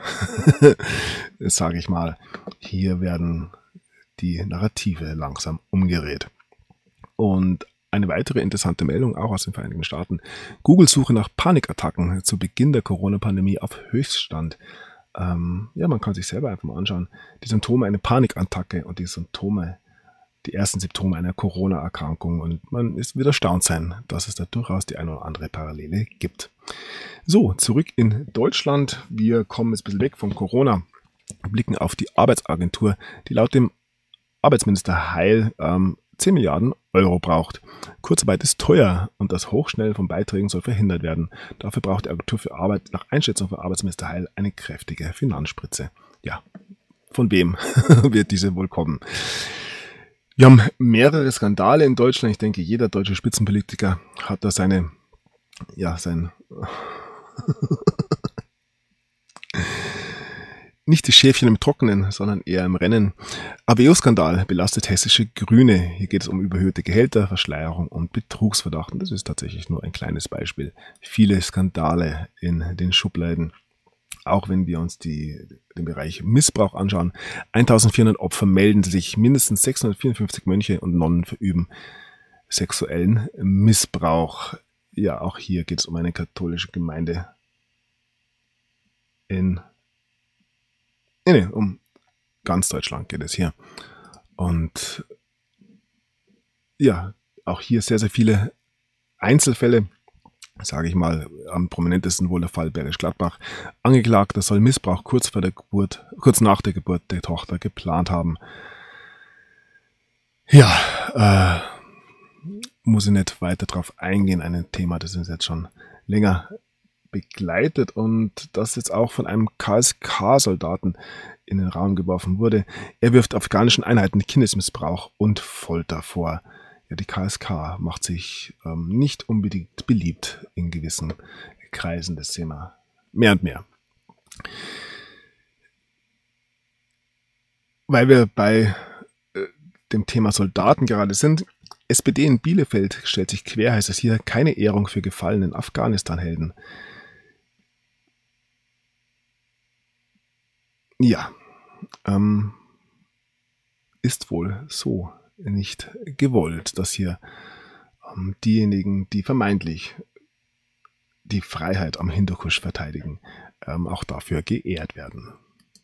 Das sage ich mal. Hier werden die Narrative langsam umgedreht. Und eine weitere interessante Meldung, auch aus den Vereinigten Staaten. Google-Suche nach Panikattacken zu Beginn der Corona-Pandemie auf Höchststand. Man kann sich selber einfach mal anschauen. Die Symptome einer Panikattacke und die ersten Symptome einer Corona-Erkrankung. Und man wird erstaunt sein, dass es da durchaus die eine oder andere Parallele gibt. So, zurück in Deutschland. Wir kommen jetzt ein bisschen weg von Corona, blicken auf die Arbeitsagentur, die laut dem Arbeitsminister Heil 10 Milliarden Euro braucht. Kurzarbeit ist teuer und das Hochschnellen von Beiträgen soll verhindert werden. Dafür braucht die Agentur für Arbeit nach Einschätzung von Arbeitsminister Heil eine kräftige Finanzspritze. Ja, von wem wird diese wohl kommen? Wir haben mehrere Skandale in Deutschland. Ich denke, jeder deutsche Spitzenpolitiker hat da sein nicht die Schäfchen im Trockenen, sondern eher im Rennen. AWO-Skandal belastet hessische Grüne. Hier geht es um überhöhte Gehälter, Verschleierung und Betrugsverdacht. Und das ist tatsächlich nur ein kleines Beispiel. Viele Skandale in den Schubladen. Auch wenn wir uns den Bereich Missbrauch anschauen. 1400 Opfer melden sich. Mindestens 654 Mönche und Nonnen verüben sexuellen Missbrauch. ja, auch hier geht es um eine katholische Gemeinde um ganz Deutschland geht es hier. Und ja, auch hier sehr, sehr viele Einzelfälle, sage ich mal, am prominentesten wohl der Fall Bergisch Gladbach. Angeklagter soll Missbrauch kurz nach der Geburt der Tochter geplant haben. Ja, muss ich nicht weiter drauf eingehen. Ein Thema, das uns jetzt schon länger begleitet und das jetzt auch von einem KSK-Soldaten in den Raum geworfen wurde. Er wirft afghanischen Einheiten Kindesmissbrauch und Folter vor. Ja, die KSK macht sich nicht unbedingt beliebt in gewissen Kreisen, das Thema mehr und mehr. Weil wir bei dem Thema Soldaten gerade sind, SPD in Bielefeld stellt sich quer, heißt es hier, keine Ehrung für gefallenen Afghanistan-Helden. Ja, ist wohl so nicht gewollt, dass hier diejenigen, die vermeintlich die Freiheit am Hindukusch verteidigen, auch dafür geehrt werden.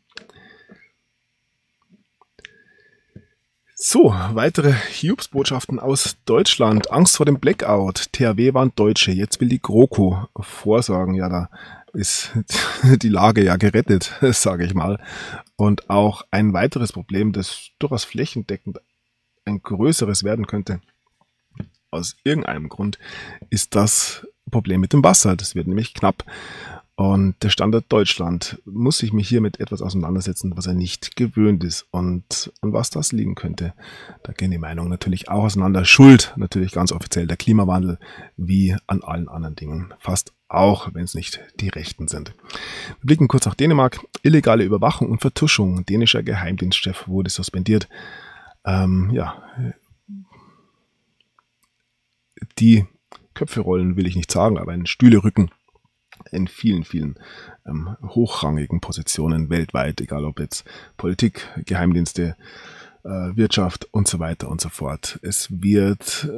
So, weitere Hiobsbotschaften aus Deutschland. Angst vor dem Blackout. THW warnt Deutsche. Jetzt will die GroKo vorsorgen. Ja, da ist die Lage ja gerettet, sage ich mal. Und auch ein weiteres Problem, das durchaus flächendeckend ein größeres werden könnte, aus irgendeinem Grund, ist das Problem mit dem Wasser. Das wird nämlich knapp. Und der Standort Deutschland muss sich hier mit etwas auseinandersetzen, was er nicht gewöhnt ist. Und an was das liegen könnte, da gehen die Meinungen natürlich auch auseinander. Schuld natürlich ganz offiziell der Klimawandel, wie an allen anderen Dingen. Fast auch, wenn es nicht die Rechten sind. Wir blicken kurz nach Dänemark. Illegale Überwachung und Vertuschung. Dänischer Geheimdienstchef wurde suspendiert. Die Köpfe rollen will ich nicht sagen, aber Stühle rücken in vielen, vielen hochrangigen Positionen weltweit, egal ob jetzt Politik, Geheimdienste, Wirtschaft und so weiter und so fort. Es wird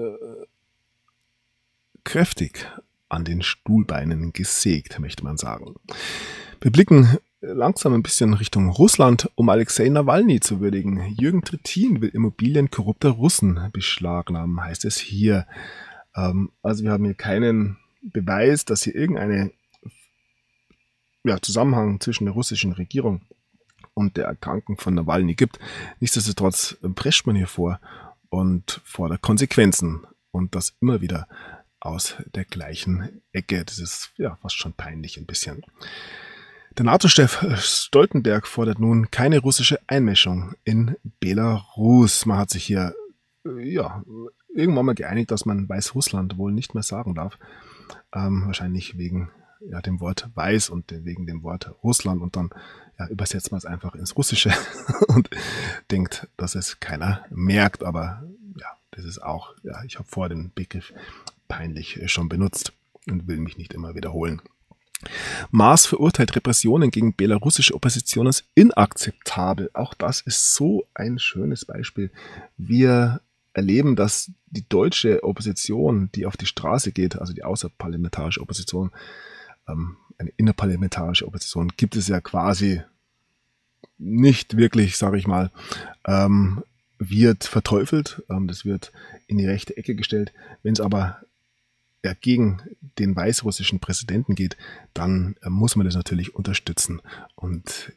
kräftig an den Stuhlbeinen gesägt, möchte man sagen. Wir blicken langsam ein bisschen Richtung Russland, um Alexei Nawalny zu würdigen. Jürgen Trittin will Immobilien korrupter Russen beschlagnahmen, heißt es hier. Also wir haben hier keinen Beweis, dass hier irgendeine Zusammenhang zwischen der russischen Regierung und der Erkrankung von Nawalny gibt. Nichtsdestotrotz prescht man hier vor und fordert Konsequenzen und das immer wieder aus der gleichen Ecke. Das ist ja fast schon peinlich ein bisschen. Der NATO-Chef Stoltenberg fordert nun keine russische Einmischung in Belarus. Man hat sich hier irgendwann mal geeinigt, dass man Weißrussland wohl nicht mehr sagen darf. Wahrscheinlich wegen dem Wort Weiß und wegen dem Wort Russland und dann übersetzt man es einfach ins Russische und denkt, dass es keiner merkt, aber das ist auch, ich habe vor den Begriff peinlich schon benutzt und will mich nicht immer wiederholen. Maas verurteilt Repressionen gegen belarussische Opposition als inakzeptabel. Auch das ist so ein schönes Beispiel. Wir erleben, dass die deutsche Opposition, die auf die Straße geht, also die außerparlamentarische Opposition, eine innerparlamentarische Opposition gibt es ja quasi nicht wirklich, sage ich mal, wird verteufelt, das wird in die rechte Ecke gestellt. Wenn es aber gegen den weißrussischen Präsidenten geht, dann muss man das natürlich unterstützen und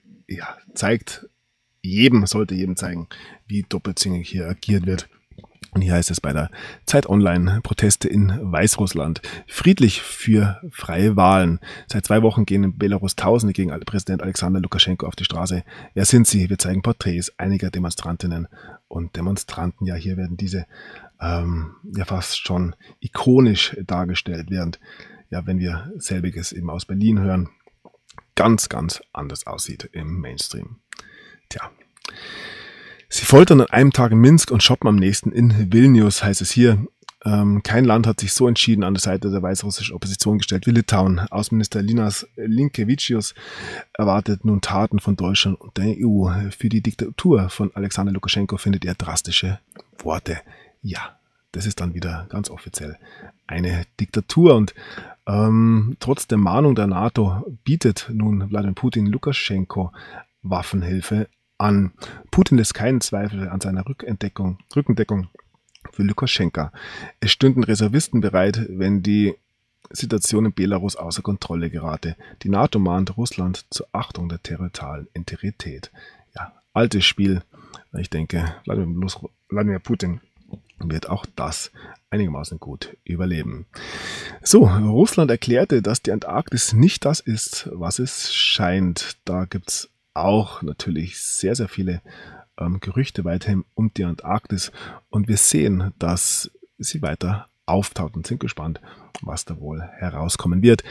sollte jedem zeigen, wie doppelzüngig hier agiert wird. Und hier heißt es bei der Zeit Online: Proteste in Weißrussland. Friedlich für freie Wahlen. Seit 2 Wochen gehen in Belarus Tausende gegen Präsident Alexander Lukaschenko auf die Straße. Wer sind sie? Wir zeigen Porträts einiger Demonstrantinnen und Demonstranten. Ja, hier werden diese fast schon ikonisch dargestellt, während wenn wir selbiges eben aus Berlin hören, ganz, ganz anders aussieht im Mainstream. Tja. Sie foltern an einem Tag in Minsk und shoppen am nächsten in Vilnius, heißt es hier. Kein Land hat sich so entschieden an der Seite der weißrussischen Opposition gestellt wie Litauen. Außenminister Linas Linkevičius erwartet nun Taten von Deutschland und der EU. Für die Diktatur von Alexander Lukaschenko findet er drastische Worte. Ja, das ist dann wieder ganz offiziell eine Diktatur. Und trotz der Mahnung der NATO bietet nun Wladimir Putin Lukaschenko Waffenhilfe an. Putin lässt keinen Zweifel an seiner Rückendeckung für Lukaschenka. Es stünden Reservisten bereit, wenn die Situation in Belarus außer Kontrolle gerate. Die NATO mahnt Russland zur Achtung der territorialen Integrität. Ja, altes Spiel. Ich denke, Wladimir Putin wird auch das einigermaßen gut überleben. So, Russland erklärte, dass die Antarktis nicht das ist, was es scheint. Da gibt es auch natürlich sehr, sehr viele Gerüchte weiterhin um die Antarktis. Und wir sehen, dass sie weiter auftaucht und sind gespannt, was da wohl herauskommen wird.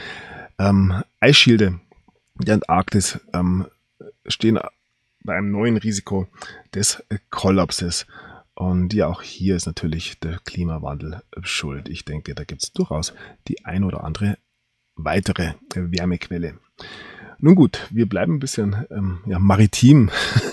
Eisschilde der Antarktis stehen bei einem neuen Risiko des Kollapses. Und ja, auch hier ist natürlich der Klimawandel schuld. Ich denke, da gibt es durchaus die ein oder andere weitere Wärmequelle. Nun gut, wir bleiben ein bisschen maritim.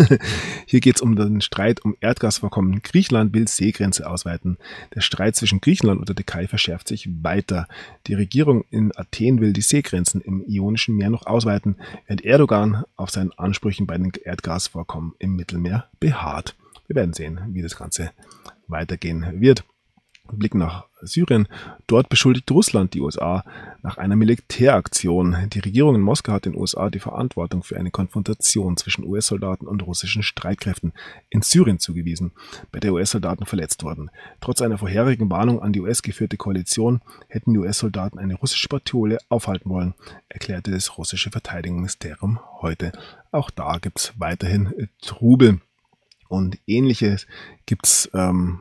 Hier geht es um den Streit um Erdgasvorkommen. Griechenland will Seegrenze ausweiten. Der Streit zwischen Griechenland und der Türkei verschärft sich weiter. Die Regierung in Athen will die Seegrenzen im Ionischen Meer noch ausweiten, während Erdogan auf seinen Ansprüchen bei den Erdgasvorkommen im Mittelmeer beharrt. Wir werden sehen, wie das Ganze weitergehen wird. Blick nach Syrien. Dort beschuldigt Russland die USA nach einer Militäraktion. Die Regierung in Moskau hat den USA die Verantwortung für eine Konfrontation zwischen US-Soldaten und russischen Streitkräften in Syrien zugewiesen, bei der US-Soldaten verletzt wurden. Trotz einer vorherigen Warnung an die US-geführte Koalition hätten die US-Soldaten eine russische Patrouille aufhalten wollen, erklärte das russische Verteidigungsministerium heute. Auch da gibt es weiterhin Trubel. Und Ähnliches gibt es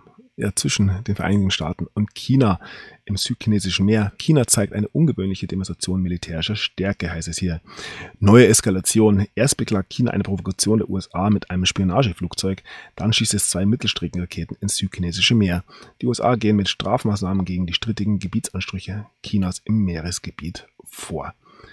zwischen den Vereinigten Staaten und China im südchinesischen Meer. China zeigt eine ungewöhnliche Demonstration militärischer Stärke, heißt es hier. Neue Eskalation. Erst beklagt China eine Provokation der USA mit einem Spionageflugzeug, dann schießt es 2 Mittelstreckenraketen ins südchinesische Meer. Die USA gehen mit Strafmaßnahmen gegen die strittigen Gebietsansprüche Chinas im Meeresgebiet vor.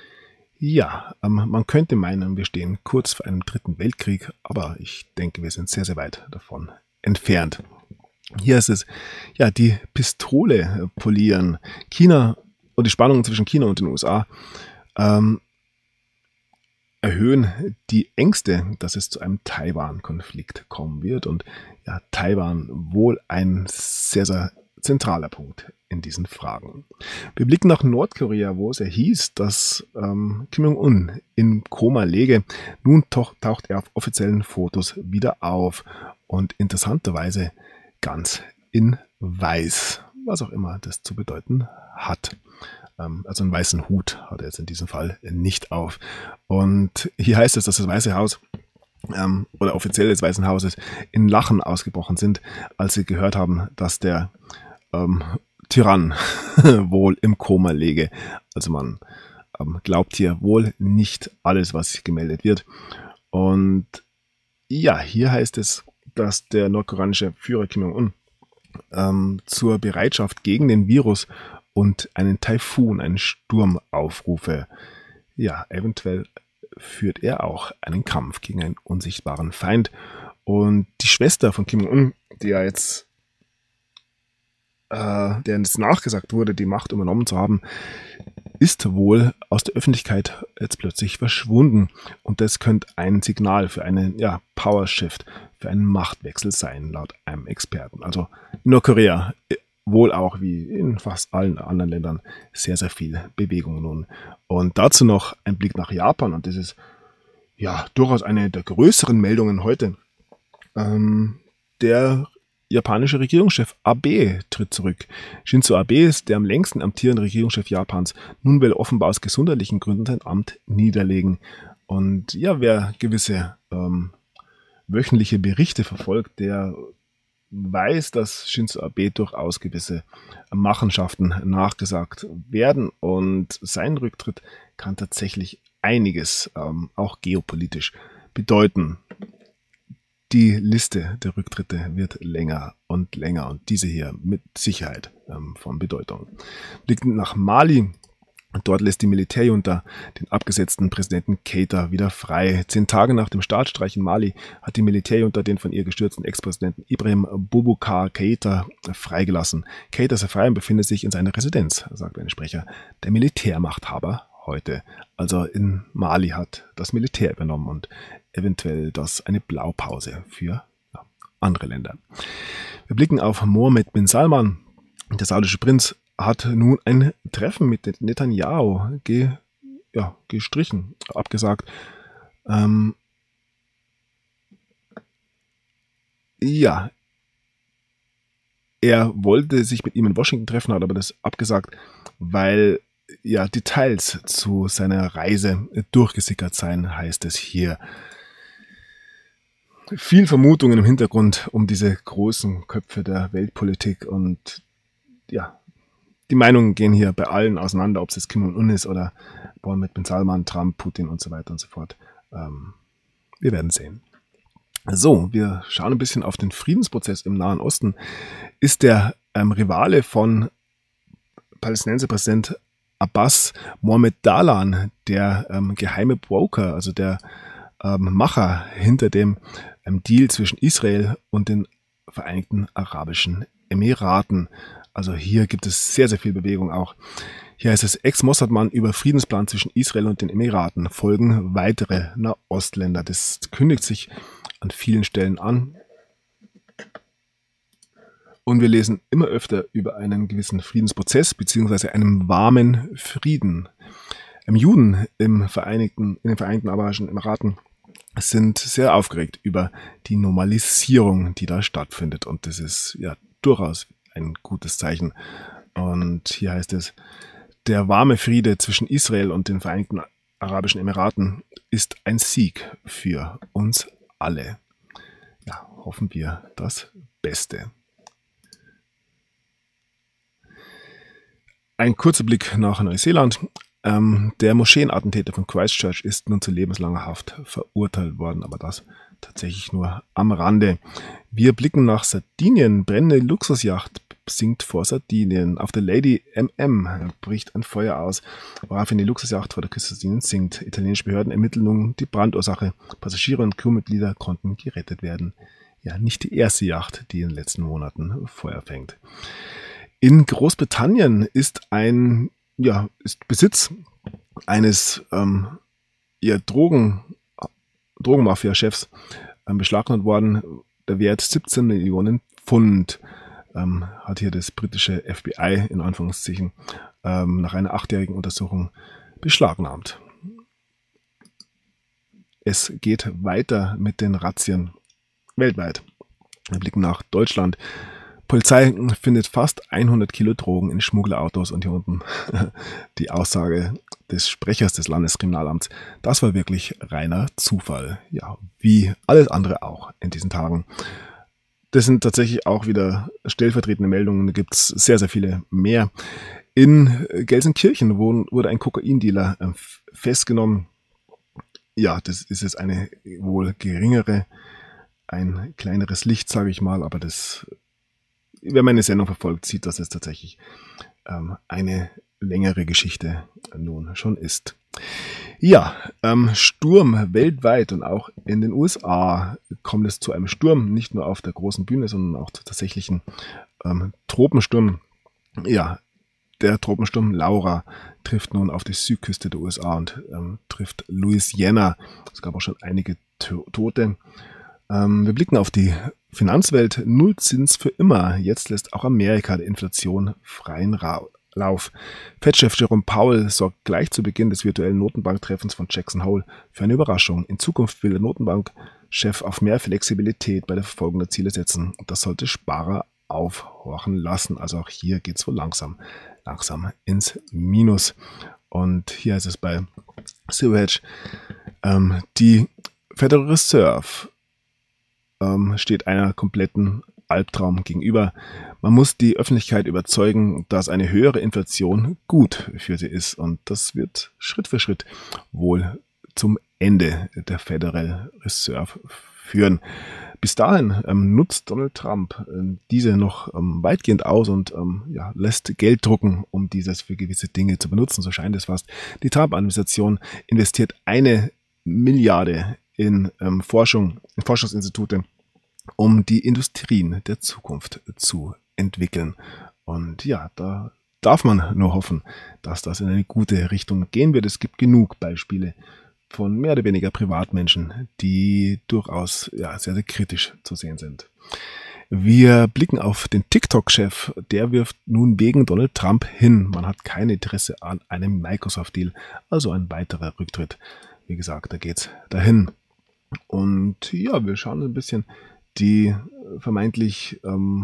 Ja, man könnte meinen, wir stehen kurz vor einem 3. Weltkrieg, aber ich denke, wir sind sehr, sehr weit davon entfernt. Hier ist es, ja, die Pistole polieren. China und die Spannungen zwischen China und den USA erhöhen die Ängste, dass es zu einem Taiwan-Konflikt kommen wird. Und ja, Taiwan wohl ein sehr, sehr zentraler Punkt in diesen Fragen. Wir blicken nach Nordkorea, wo es ja hieß, dass Kim Jong-un im Koma läge. Nun taucht er auf offiziellen Fotos wieder auf. Und interessanterweise ganz in weiß, was auch immer das zu bedeuten hat. Also einen weißen Hut hat er jetzt in diesem Fall nicht auf. Und hier heißt es, dass das Weiße Haus oder offiziell des Weißen Hauses in Lachen ausgebrochen sind, als sie gehört haben, dass der Tyrann wohl im Koma läge. Also man glaubt hier wohl nicht alles, was gemeldet wird. Und ja, hier heißt es, dass der nordkoreanische Führer Kim Jong-un zur Bereitschaft gegen den Virus und einen Taifun, einen Sturm aufrufe. Ja, eventuell führt er auch einen Kampf gegen einen unsichtbaren Feind. Und die Schwester von Kim Jong-un, der jetzt nachgesagt wurde, die Macht übernommen zu haben, ist wohl aus der Öffentlichkeit jetzt plötzlich verschwunden. Und das könnte ein Signal für einen Power Shift, für einen Machtwechsel sein, laut einem Experten. Also in Nordkorea, wohl auch wie in fast allen anderen Ländern, sehr, sehr viel Bewegung nun. Und dazu noch ein Blick nach Japan. Und das ist ja durchaus eine der größeren Meldungen heute. Der japanische Regierungschef Abe tritt zurück. Shinzo Abe ist der am längsten amtierende Regierungschef Japans. Nun will er offenbar aus gesundheitlichen Gründen sein Amt niederlegen. Und ja, wer gewisse wöchentliche Berichte verfolgt, der weiß, dass Shinzo Abe durchaus gewisse Machenschaften nachgesagt werden. Und sein Rücktritt kann tatsächlich einiges, auch geopolitisch, bedeuten. Die Liste der Rücktritte wird länger und länger und diese hier mit Sicherheit von Bedeutung. Blicken nach Mali. Dort lässt die Militärjunta den abgesetzten Präsidenten Keïta wieder frei. 10 Tage nach dem Staatsstreich in Mali hat die Militärjunta den von ihr gestürzten Ex-Präsidenten Ibrahim Boubacar Keïta freigelassen. Keïta ist frei und befindet sich in seiner Residenz, sagt ein Sprecher. Der Militärmachthaber heute, also in Mali, hat das Militär übernommen und eventuell das eine Blaupause für andere Länder. Wir blicken auf Mohammed bin Salman. Der saudische Prinz hat nun ein Treffen mit Netanyahu gestrichen, abgesagt. Er wollte sich mit ihm in Washington treffen, hat aber das abgesagt, weil Details zu seiner Reise durchgesickert seien, heißt es hier. Viel Vermutungen im Hintergrund um diese großen Köpfe der Weltpolitik und die Meinungen gehen hier bei allen auseinander, ob es jetzt Kim Jong-un ist oder Mohammed bin Salman, Trump, Putin und so weiter und so fort. Wir werden sehen. So, wir schauen ein bisschen auf den Friedensprozess im Nahen Osten. Ist der Rivale von palästinenser Präsident Abbas Mohammed Dahlan, der geheime Broker, also der Macher hinter dem Deal zwischen Israel und den Vereinigten Arabischen Emiraten. Also hier gibt es sehr, sehr viel Bewegung auch. Hier heißt es Ex-Mossad-Mann über Friedensplan zwischen Israel und den Emiraten. Folgen weitere Nahostländer. Das kündigt sich an vielen Stellen an. Und wir lesen immer öfter über einen gewissen Friedensprozess bzw. einen warmen Frieden. Juden in den Vereinigten Arabischen Emiraten sind sehr aufgeregt über die Normalisierung, die da stattfindet. Und das ist durchaus ein gutes Zeichen. Und hier heißt es, der warme Friede zwischen Israel und den Vereinigten Arabischen Emiraten ist ein Sieg für uns alle. Ja, hoffen wir das Beste. Ein kurzer Blick nach Neuseeland. Der Moscheenattentäter von Christchurch ist nun zu lebenslanger Haft verurteilt worden, aber das tatsächlich nur am Rande. Wir blicken nach Sardinien. Brennende Luxusjacht sinkt vor Sardinien. Auf der Lady MM bricht ein Feuer aus, woraufhin die Luxusjacht vor der Küste Sardiniens sinkt. Italienische Behörden ermitteln nun die Brandursache. Passagiere und Crewmitglieder konnten gerettet werden. Ja, nicht die erste Yacht, die in den letzten Monaten Feuer fängt. In Großbritannien ist Besitz eines Drogenmafia-Chefs beschlagnahmt worden. Der Wert 17 Millionen Pfund hat hier das britische FBI in Anführungszeichen nach einer 8-jährigen Untersuchung beschlagnahmt. Es geht weiter mit den Razzien weltweit. Wir blicken nach Deutschland. Polizei findet fast 100 Kilo Drogen in Schmugglerautos und hier unten die Aussage des Sprechers des Landeskriminalamts. Das war wirklich reiner Zufall. Ja, wie alles andere auch in diesen Tagen. Das sind tatsächlich auch wieder stellvertretende Meldungen. Da gibt es sehr, sehr viele mehr. In Gelsenkirchen wurde ein Kokaindealer festgenommen. Ja, das ist jetzt eine wohl geringere, ein kleineres Licht, sage ich mal, aber das, wer meine Sendung verfolgt, sieht, dass es tatsächlich eine längere Geschichte nun schon ist. Ja, Sturm weltweit und auch in den USA kommt es zu einem Sturm, nicht nur auf der großen Bühne, sondern auch zu tatsächlichen Tropensturm. Ja, der Tropensturm Laura trifft nun auf die Südküste der USA und trifft Louisiana. Es gab auch schon einige Tote. Wir blicken auf die Finanzwelt. Nullzins für immer. Jetzt lässt auch Amerika der Inflation freien Lauf. Fed-Chef Jerome Powell sorgt gleich zu Beginn des virtuellen Notenbanktreffens von Jackson Hole für eine Überraschung. In Zukunft will der Notenbankchef auf mehr Flexibilität bei der Verfolgung der Ziele setzen. Das sollte Sparer aufhorchen lassen. Also auch hier geht es wohl langsam ins Minus. Und hier ist es bei Zero Hedge. Die Federal Reserve steht einer kompletten Albtraum gegenüber. Man muss die Öffentlichkeit überzeugen, dass eine höhere Inflation gut für sie ist. Und das wird Schritt für Schritt wohl zum Ende der Federal Reserve führen. Bis dahin nutzt Donald Trump diese noch weitgehend aus und lässt Geld drucken, um dieses für gewisse Dinge zu benutzen. So scheint es fast. Die Trump-Administration investiert 1 Milliarde in Forschungsinstitute, um die Industrien der Zukunft zu entwickeln. Und ja, da darf man nur hoffen, dass das in eine gute Richtung gehen wird. Es gibt genug Beispiele von mehr oder weniger Privatmenschen, die durchaus sehr, sehr kritisch zu sehen sind. Wir blicken auf den TikTok-Chef. Der wirft nun wegen Donald Trump hin. Man hat kein Interesse an einem Microsoft-Deal, also ein weiterer Rücktritt. Wie gesagt, da geht's dahin. Und ja, wir schauen ein bisschen die vermeintlich,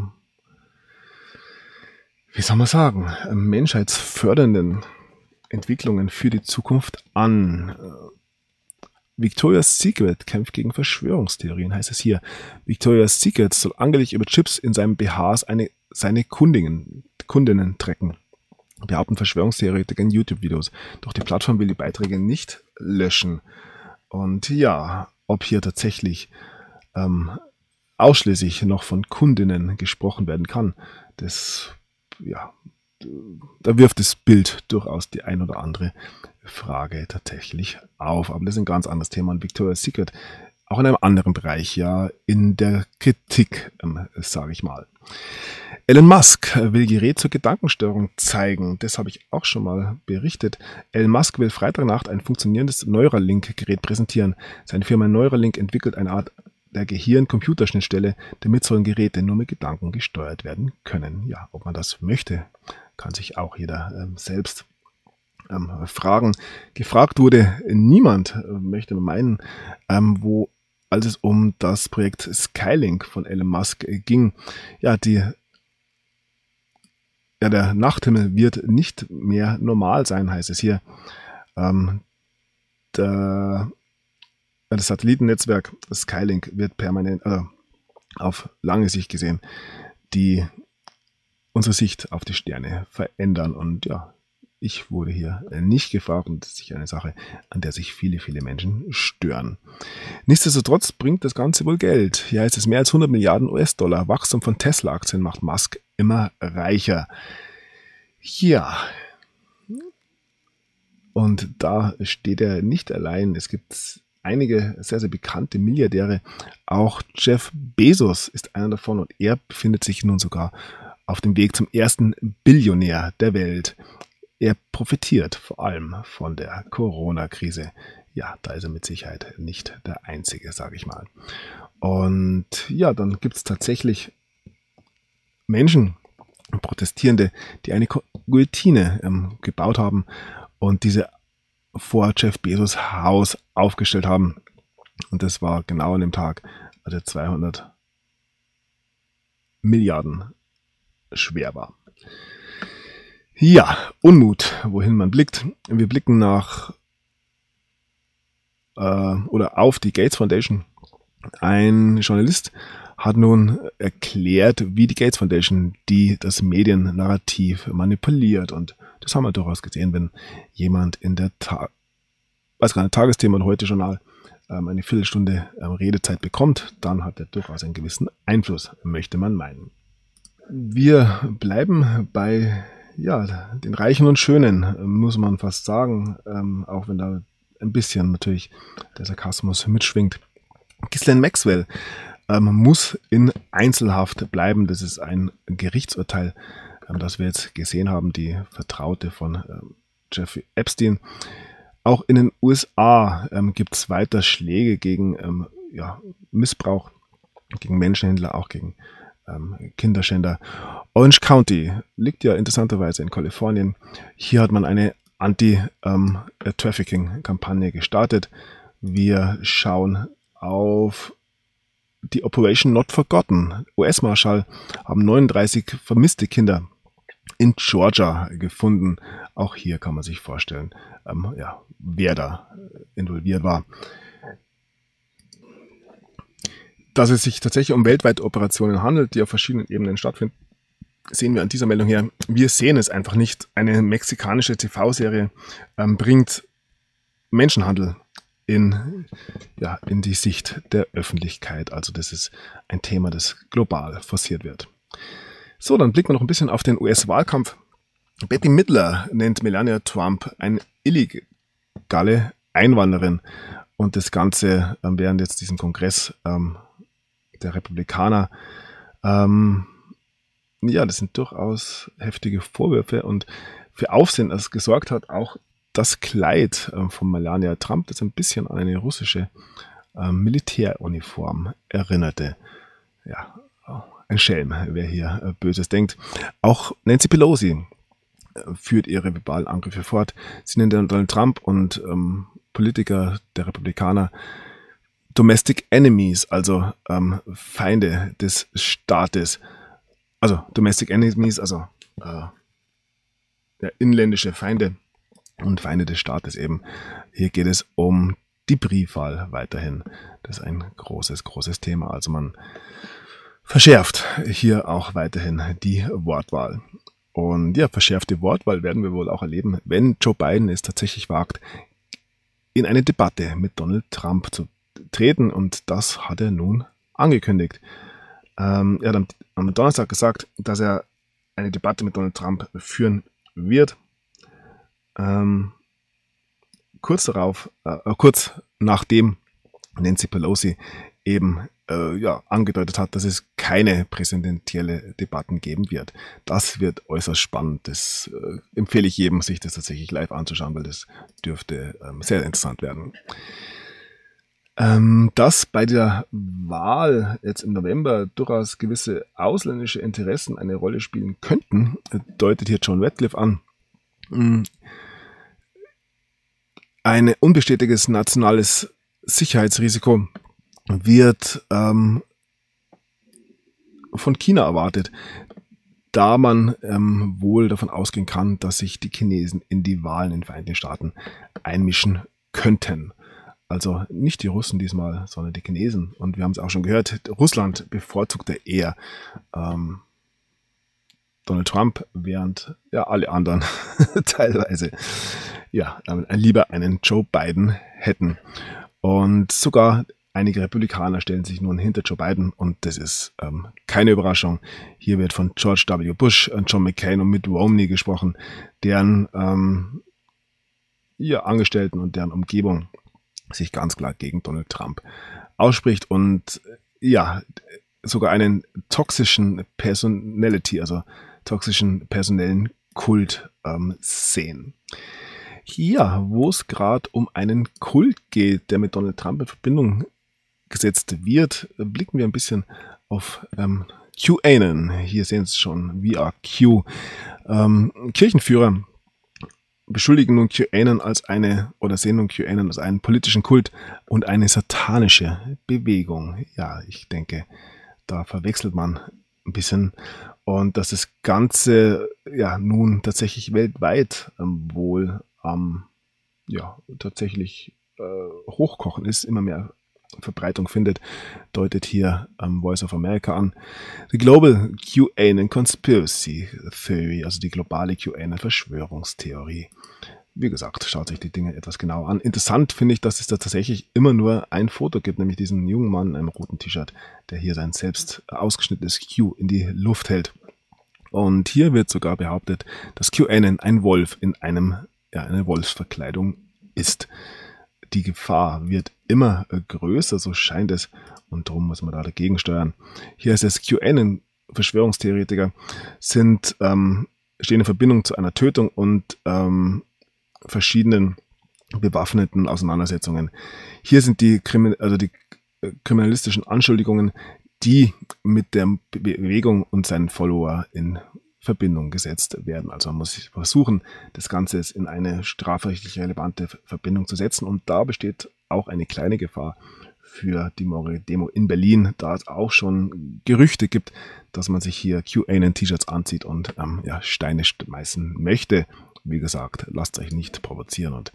menschheitsfördernden Entwicklungen für die Zukunft an. Victoria's Secret kämpft gegen Verschwörungstheorien, heißt es hier. Victoria's Secret soll angeblich über Chips in seinen BHs seine Kundinnen tracken. Behaupten Verschwörungstheoretiker in YouTube-Videos. Doch die Plattform will die Beiträge nicht löschen. Und ja, ob hier tatsächlich ausschließlich noch von Kundinnen gesprochen werden kann, da wirft das Bild durchaus die ein oder andere Frage tatsächlich auf. Aber das ist ein ganz anderes Thema. Und Victoria's Secret auch in einem anderen Bereich, ja, in der Kritik, sage ich mal. Elon Musk will Gerät zur Gedankensteuerung zeigen. Das habe ich auch schon mal berichtet. Elon Musk will Freitagnacht ein funktionierendes Neuralink-Gerät präsentieren. Seine Firma Neuralink entwickelt eine Art der Gehirn-Computerschnittstelle, damit sollen Geräte nur mit Gedanken gesteuert werden können. Ja, ob man das möchte, kann sich auch jeder selbst fragen. Gefragt wurde niemand, möchte man meinen, als es um das Projekt Skylink von Elon Musk ging. Ja, der Nachthimmel wird nicht mehr normal sein, heißt es hier. Das Satellitennetzwerk Skylink wird permanent, auf lange Sicht gesehen, unsere Sicht auf die Sterne verändern. Und ja, ich wurde hier nicht gefragt und das ist sicher eine Sache, an der sich viele, viele Menschen stören. Nichtsdestotrotz bringt das Ganze wohl Geld. Hier heißt es mehr als 100 Milliarden US-Dollar. Wachstum von Tesla-Aktien macht Musk immer reicher. Ja. Und da steht er nicht allein. Es gibt einige sehr, sehr bekannte Milliardäre. Auch Jeff Bezos ist einer davon und er befindet sich nun sogar auf dem Weg zum ersten Billionär der Welt. Er profitiert vor allem von der Corona-Krise. Ja, da ist er mit Sicherheit nicht der Einzige, sage ich mal. Und ja, dann gibt es tatsächlich Menschen, Protestierende, die eine Guillotine gebaut haben und diese vor Jeff Bezos Haus aufgestellt haben. Und das war genau an dem Tag, als er 200 Milliarden schwer war. Ja, Unmut, wohin man blickt. Wir blicken auf die Gates Foundation. Ein Journalist hat nun erklärt, wie die Gates Foundation das Mediennarrativ manipuliert. Und das haben wir durchaus gesehen, wenn jemand in der Tagesthema und Heute-Journal eine Viertelstunde Redezeit bekommt, dann hat er durchaus einen gewissen Einfluss, möchte man meinen. Wir bleiben bei den Reichen und Schönen, muss man fast sagen, auch wenn da ein bisschen natürlich der Sarkasmus mitschwingt. Ghislaine Maxwell muss in Einzelhaft bleiben. Das ist ein Gerichtsurteil, das wir jetzt gesehen haben, die Vertraute von Jeffrey Epstein. Auch in den USA gibt es weiter Schläge gegen Missbrauch, gegen Menschenhändler, auch gegen Kinderschänder. Orange County liegt ja interessanterweise in Kalifornien. Hier hat man eine Anti-Trafficking-Kampagne gestartet. Wir schauen auf die Operation Not Forgotten. US-Marschall haben 39 vermisste Kinder in Georgia gefunden. Auch hier kann man sich vorstellen, wer da involviert war. Dass es sich tatsächlich um weltweite Operationen handelt, die auf verschiedenen Ebenen stattfinden, sehen wir an dieser Meldung her. Wir sehen es einfach nicht. Eine mexikanische TV-Serie bringt Menschenhandel in die Sicht der Öffentlichkeit. Also das ist ein Thema, das global forciert wird. So, dann blicken wir noch ein bisschen auf den US-Wahlkampf. Bette Midler nennt Melania Trump eine illegale Einwanderin. Und das Ganze während jetzt diesem Kongress der Republikaner. Das sind durchaus heftige Vorwürfe und für Aufsehen gesorgt hat auch das Kleid von Melania Trump, das ein bisschen an eine russische Militäruniform erinnerte. Ja, ein Schelm, wer hier Böses denkt. Auch Nancy Pelosi führt ihre verbalen Angriffe fort. Sie nennt Donald Trump und Politiker der Republikaner Domestic Enemies, also Feinde des Staates. Also Domestic Enemies, also inländische Feinde und Feinde des Staates eben. Hier geht es um die Briefwahl weiterhin. Das ist ein großes Thema. Also man verschärft hier auch weiterhin die Wortwahl. Und ja, verschärfte Wortwahl werden wir wohl auch erleben, wenn Joe Biden es tatsächlich wagt, in eine Debatte mit Donald Trump zu treten. Und das hat er nun angekündigt. Er hat am Donnerstag gesagt, dass er eine Debatte mit Donald Trump führen wird. Kurz nachdem Nancy Pelosi eben angedeutet hat, dass es keine präsidentielle Debatten geben wird. Das wird äußerst spannend. Das empfehle ich jedem, sich das tatsächlich live anzuschauen, weil das dürfte sehr interessant werden. Dass bei der Wahl jetzt im November durchaus gewisse ausländische Interessen eine Rolle spielen könnten, deutet hier John Ratcliffe an. Ein unbestätigtes nationales Sicherheitsrisiko wird von China erwartet, da man wohl davon ausgehen kann, dass sich die Chinesen in die Wahlen in den Vereinigten Staaten einmischen könnten. Also nicht die Russen diesmal, sondern die Chinesen. Und wir haben es auch schon gehört, Russland bevorzugte eher Donald Trump, während alle anderen teilweise lieber einen Joe Biden hätten. Und sogar einige Republikaner stellen sich nun hinter Joe Biden und das ist keine Überraschung. Hier wird von George W. Bush, John McCain und Mitt Romney gesprochen, deren Angestellten und deren Umgebung sich ganz klar gegen Donald Trump ausspricht und sogar einen toxischen personellen Kult sehen. Ja, wo es gerade um einen Kult geht, der mit Donald Trump in Verbindung gesetzt wird, blicken wir ein bisschen auf QAnon. Hier sehen Sie es schon, VRQ. Kirchenführer beschuldigen nun QAnon sehen nun QAnon als einen politischen Kult und eine satanische Bewegung. Ja, ich denke, da verwechselt man ein bisschen. Und dass das Ganze nun tatsächlich weltweit wohl tatsächlich hochkochen ist, immer mehr Verbreitung findet, deutet hier Voice of America an. The Global QAnon Conspiracy Theory, also die globale QAnon-Verschwörungstheorie. Wie gesagt, schaut sich die Dinge etwas genauer an. Interessant finde ich, dass es da tatsächlich immer nur ein Foto gibt, nämlich diesen jungen Mann in einem roten T-Shirt, der hier sein selbst ausgeschnittenes Q in die Luft hält. Und hier wird sogar behauptet, dass QAnon ein Wolf in eine Wolfsverkleidung ist. Die Gefahr wird immer größer, so scheint es, und darum muss man da dagegen steuern. Hier ist es QAnon-Verschwörungstheoretiker stehen in Verbindung zu einer Tötung und verschiedenen bewaffneten Auseinandersetzungen. Hier sind die kriminalistischen Anschuldigungen, die mit der Bewegung und seinen Follower in Verbindung gesetzt werden. Also man muss versuchen, das Ganze in eine strafrechtlich relevante Verbindung zu setzen. Und da besteht auch eine kleine Gefahr für die morgige Demo in Berlin, da es auch schon Gerüchte gibt, dass man sich hier QAnon-T-Shirts anzieht und Steine schmeißen möchte. Wie gesagt, lasst euch nicht provozieren und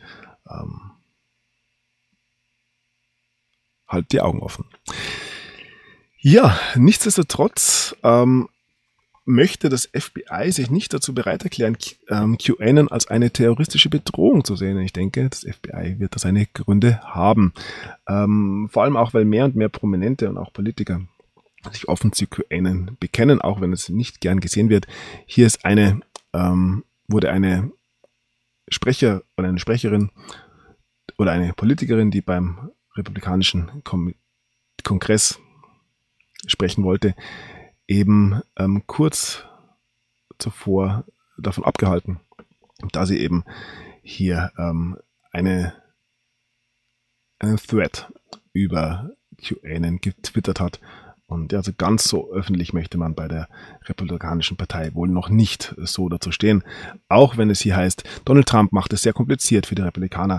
haltet die Augen offen. Ja, nichtsdestotrotz möchte das FBI sich nicht dazu bereit erklären, QAnon als eine terroristische Bedrohung zu sehen. Ich denke, das FBI wird da seine Gründe haben. Vor allem auch, weil mehr und mehr Prominente und auch Politiker sich offen zu QAnon bekennen, auch wenn es nicht gern gesehen wird. Hier ist wurde eine Sprecher oder eine Sprecherin oder eine Politikerin, die beim Republikanischen Kongress sprechen wollte, eben kurz zuvor davon abgehalten, da sie eben hier einen Thread über QAnon getwittert hat. Und also ganz so öffentlich möchte man bei der Republikanischen Partei wohl noch nicht so dazu stehen. Auch wenn es hier heißt, Donald Trump macht es sehr kompliziert für die Republikaner,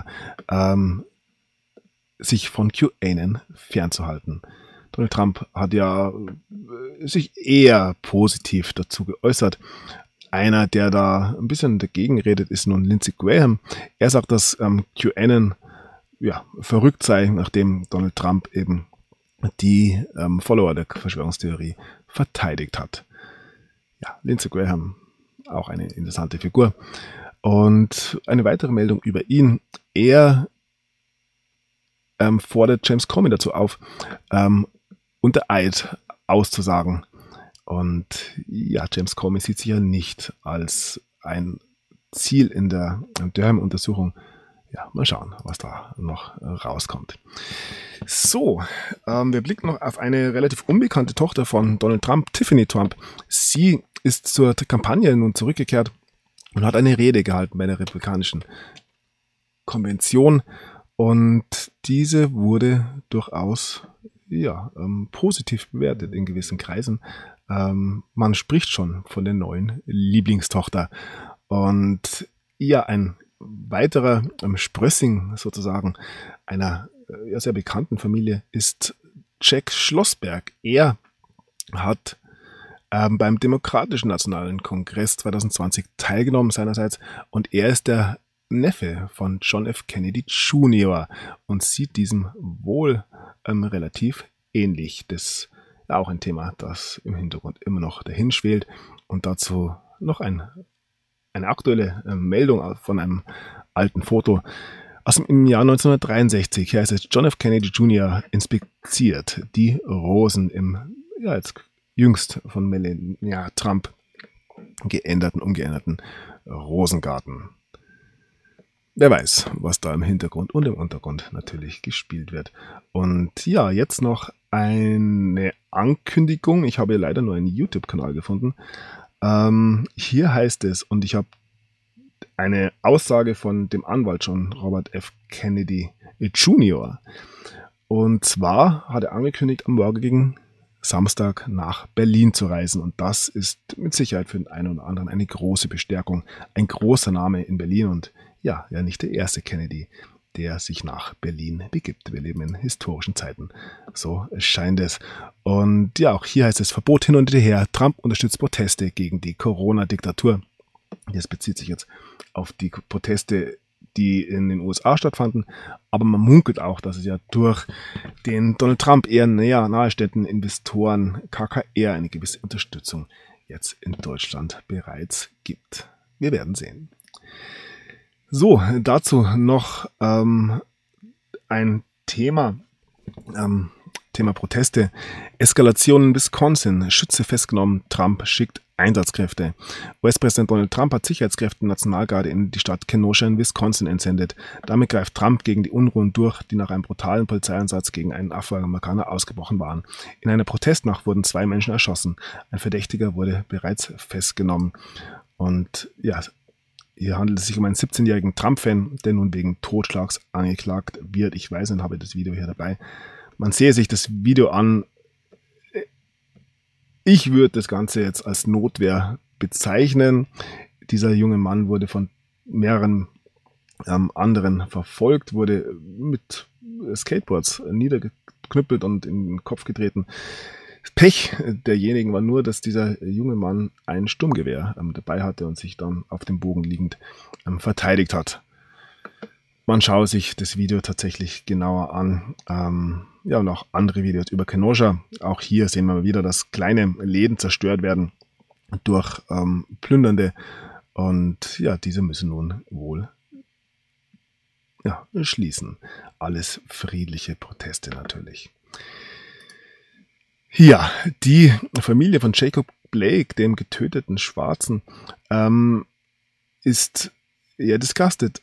sich von QAnon fernzuhalten. Donald Trump hat ja sich eher positiv dazu geäußert. Einer, der da ein bisschen dagegen redet, ist nun Lindsey Graham. Er sagt, dass QAnon verrückt sei, nachdem Donald Trump eben die Follower der Verschwörungstheorie verteidigt hat. Ja, Lindsey Graham, auch eine interessante Figur. Und eine weitere Meldung über ihn. Er fordert James Comey dazu auf, unter Eid auszusagen. Und ja, James Comey sieht sich ja nicht als ein Ziel in der Durham-Untersuchung. Ja, mal schauen, was da noch rauskommt. So, wir blicken noch auf eine relativ unbekannte Tochter von Donald Trump, Tiffany Trump. Sie ist zur Kampagne nun zurückgekehrt und hat eine Rede gehalten bei der Republikanischen Konvention. Und diese wurde durchaus positiv bewertet in gewissen Kreisen. Man spricht schon von der neuen Lieblingstochter. Und ja, ein weiterer Sprössing sozusagen einer sehr bekannten Familie ist Jack Schlossberg. Er hat beim Demokratischen Nationalen Kongress 2020 teilgenommen seinerseits und er ist der Neffe von John F. Kennedy Jr. und sieht diesem wohl relativ ähnlich. Das ist auch ein Thema, das im Hintergrund immer noch dahin schwelt. Und dazu noch eine aktuelle Meldung von einem alten Foto aus dem Jahr 1963. Hier heißt es, John F. Kennedy Jr. inspiziert die Rosen im jetzt jüngst von Melania Trump umgeänderten Rosengarten. Wer weiß, was da im Hintergrund und im Untergrund natürlich gespielt wird. Und ja, jetzt noch eine Ankündigung. Ich habe leider nur einen YouTube-Kanal gefunden. Hier heißt es, und ich habe eine Aussage von dem Anwalt John Robert F. Kennedy Jr. Und zwar hat er angekündigt, am morgigen Samstag nach Berlin zu reisen. Und das ist mit Sicherheit für den einen oder anderen eine große Bestärkung. Ein großer Name in Berlin und ja nicht der erste Kennedy, der sich nach Berlin begibt. Wir leben in historischen Zeiten. So scheint es. Und ja, auch hier heißt es Verbot hin und her. Trump unterstützt Proteste gegen die Corona-Diktatur. Das bezieht sich jetzt auf die Proteste, die in den USA stattfanden. Aber man munkelt auch, dass es ja durch den Donald Trump eher nahestehenden Investoren KKR eine gewisse Unterstützung jetzt in Deutschland bereits gibt. Wir werden sehen. So, dazu noch ein Thema Proteste. Eskalation in Wisconsin. Schütze festgenommen. Trump schickt Einsatzkräfte. US-Präsident Donald Trump hat Sicherheitskräfte und Nationalgarde in die Stadt Kenosha in Wisconsin entsendet. Damit greift Trump gegen die Unruhen durch, die nach einem brutalen Polizeieinsatz gegen einen Afroamerikaner ausgebrochen waren. In einer Protestnacht wurden 2 Menschen erschossen. Ein Verdächtiger wurde bereits festgenommen. Und ja, hier handelt es sich um einen 17-jährigen Trump-Fan, der nun wegen Totschlags angeklagt wird. Ich weiß nicht, habe das Video hier dabei. Man sehe sich das Video an. Ich würde das Ganze jetzt als Notwehr bezeichnen. Dieser junge Mann wurde von mehreren anderen verfolgt, wurde mit Skateboards niedergeknüppelt und in den Kopf getreten. Das Pech derjenigen war nur, dass dieser junge Mann ein Sturmgewehr dabei hatte und sich dann auf dem Bogen liegend verteidigt hat. Man schaue sich das Video tatsächlich genauer an. Und auch andere Videos über Kenosha. Auch hier sehen wir wieder, dass kleine Läden zerstört werden. durch Plündernde. Und ja, diese müssen nun wohl schließen. Alles friedliche Proteste natürlich. Ja, die Familie von Jacob Blake, dem getöteten Schwarzen, ist eher disgusted.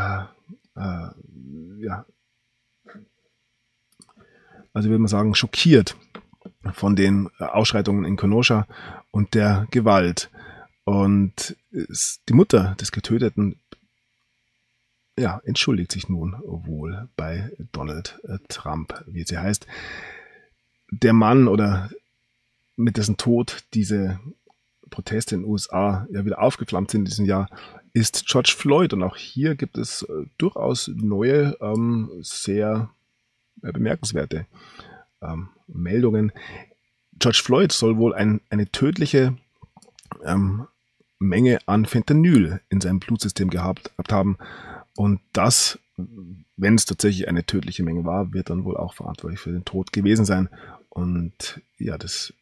Also würde man sagen, schockiert von den Ausschreitungen in Kenosha und der Gewalt. Und die Mutter des Getöteten entschuldigt sich nun wohl bei Donald Trump, wie sie heißt. Der Mann oder mit dessen Tod diese Proteste in den USA wieder aufgeflammt sind in diesem Jahr, ist George Floyd. Und auch hier gibt es durchaus neue, sehr bemerkenswerte Meldungen. George Floyd soll wohl eine tödliche Menge an Fentanyl in seinem Blutsystem gehabt haben. Und das, wenn es tatsächlich eine tödliche Menge war, wird dann wohl auch verantwortlich für den Tod gewesen sein. Und ja, das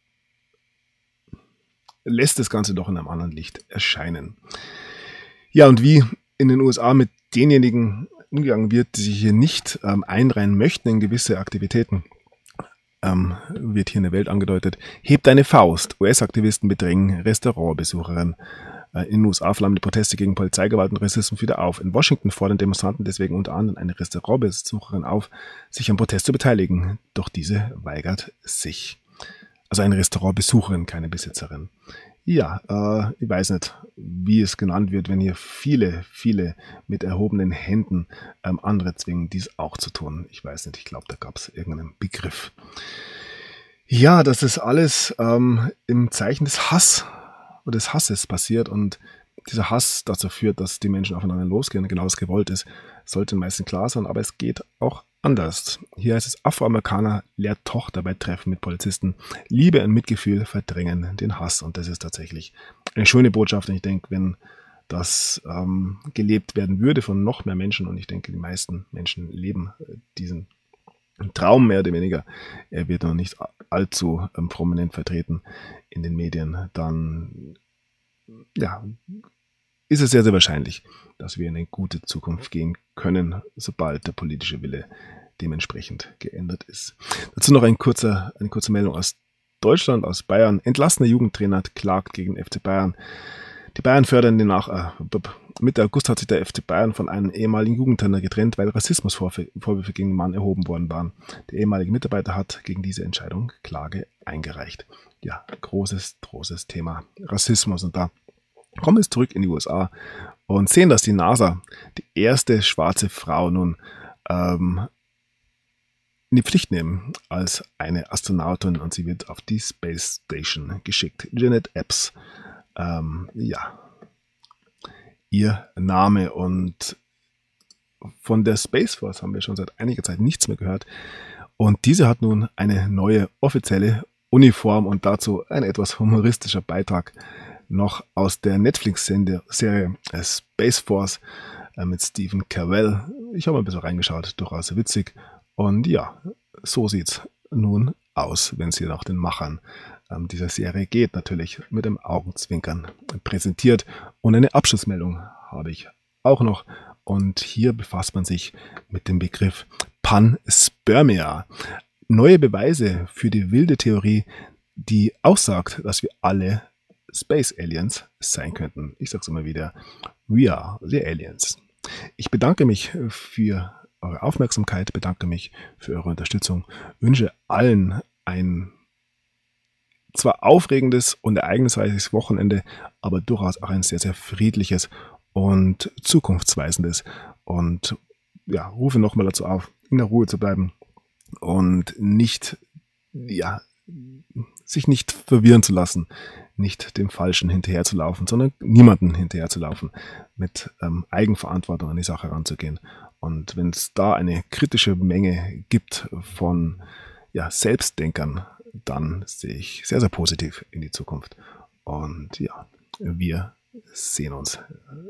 lässt das Ganze doch in einem anderen Licht erscheinen. Ja, und wie in den USA mit denjenigen umgegangen wird, die sich hier nicht einreihen möchten in gewisse Aktivitäten, wird hier in der Welt angedeutet. Hebt eine Faust. US-Aktivisten bedrängen Restaurantbesucherin. In den USA flammen die Proteste gegen Polizeigewalt und Rassismus wieder auf. In Washington fordern Demonstranten deswegen unter anderem eine Restaurantbesucherin auf, sich am Protest zu beteiligen. Doch diese weigert sich. Also eine Restaurantbesucherin, keine Besitzerin. Ja, ich weiß nicht, wie es genannt wird, wenn hier viele mit erhobenen Händen andere zwingen, dies auch zu tun. Ich weiß nicht, ich glaube, da gab es irgendeinen Begriff. Ja, das ist alles im Zeichen des Hasses passiert und dieser Hass dazu führt, dass die Menschen aufeinander losgehen, genau was gewollt ist, sollte den meisten klar sein, aber es geht auch anders. Hier heißt es, Afroamerikaner lehrt Tochter bei Treffen mit Polizisten. Liebe und Mitgefühl verdrängen den Hass. Und das ist tatsächlich eine schöne Botschaft. Und ich denke, wenn das gelebt werden würde von noch mehr Menschen, und ich denke, die meisten Menschen leben diesen Traum mehr oder weniger, er wird noch nicht allzu prominent vertreten in den Medien, dann ist es sehr, sehr wahrscheinlich, dass wir in eine gute Zukunft gehen können, sobald der politische Wille dementsprechend geändert ist. Dazu noch eine kurze Meldung aus Deutschland, aus Bayern. Entlassener Jugendtrainer klagt gegen FC Bayern. Die Bayern fördern demnach, Mitte August hat sich der FC Bayern von einem ehemaligen Jugendtrainer getrennt, weil Rassismusvorwürfe gegen den Mann erhoben worden waren. Der ehemalige Mitarbeiter hat gegen diese Entscheidung Klage eingereicht. Ja, großes Thema Rassismus. Und da kommen wir zurück in die USA und sehen, dass die NASA die erste schwarze Frau nun in die Pflicht nehmen als eine Astronautin, und sie wird auf die Space Station geschickt. Janet Epps, ihr Name, und von der Space Force haben wir schon seit einiger Zeit nichts mehr gehört, und diese hat nun eine neue offizielle Uniform, und dazu ein etwas humoristischer Beitrag noch aus der Netflix-Serie Space Force mit Stephen Carell. Ich habe mal ein bisschen reingeschaut, durchaus witzig. Und ja, so sieht's nun aus, wenn es hier nach den Machern dieser Serie geht. Natürlich mit dem Augenzwinkern präsentiert. Und eine Abschlussmeldung habe ich auch noch. Und hier befasst man sich mit dem Begriff Panspermia. Neue Beweise für die wilde Theorie, die aussagt, dass wir alle Space Aliens sein könnten. Ich sage es immer wieder, we are the aliens. Ich bedanke mich für eure Aufmerksamkeit, bedanke mich für eure Unterstützung, wünsche allen ein zwar aufregendes und ereignisreiches Wochenende, aber durchaus auch ein sehr, sehr friedliches und zukunftsweisendes, und ja, rufe nochmal dazu auf, in der Ruhe zu bleiben und sich nicht verwirren zu lassen, nicht dem Falschen hinterherzulaufen, sondern niemanden hinterherzulaufen, mit Eigenverantwortung an die Sache ranzugehen. Und wenn es da eine kritische Menge gibt von Selbstdenkern, dann sehe ich sehr, sehr positiv in die Zukunft. Und ja, wir sehen uns.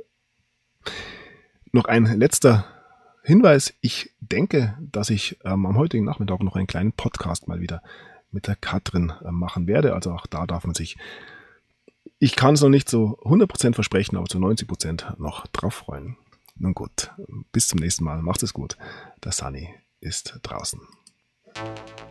Noch ein letzter Hinweis. Ich denke, dass ich am heutigen Nachmittag noch einen kleinen Podcast mal wieder mit der Katrin machen werde. Also auch da darf man sich Ich kann es noch nicht so 100% versprechen, aber zu 90% noch drauf freuen. Nun gut, bis zum nächsten Mal. Macht es gut. Der Sunny ist draußen.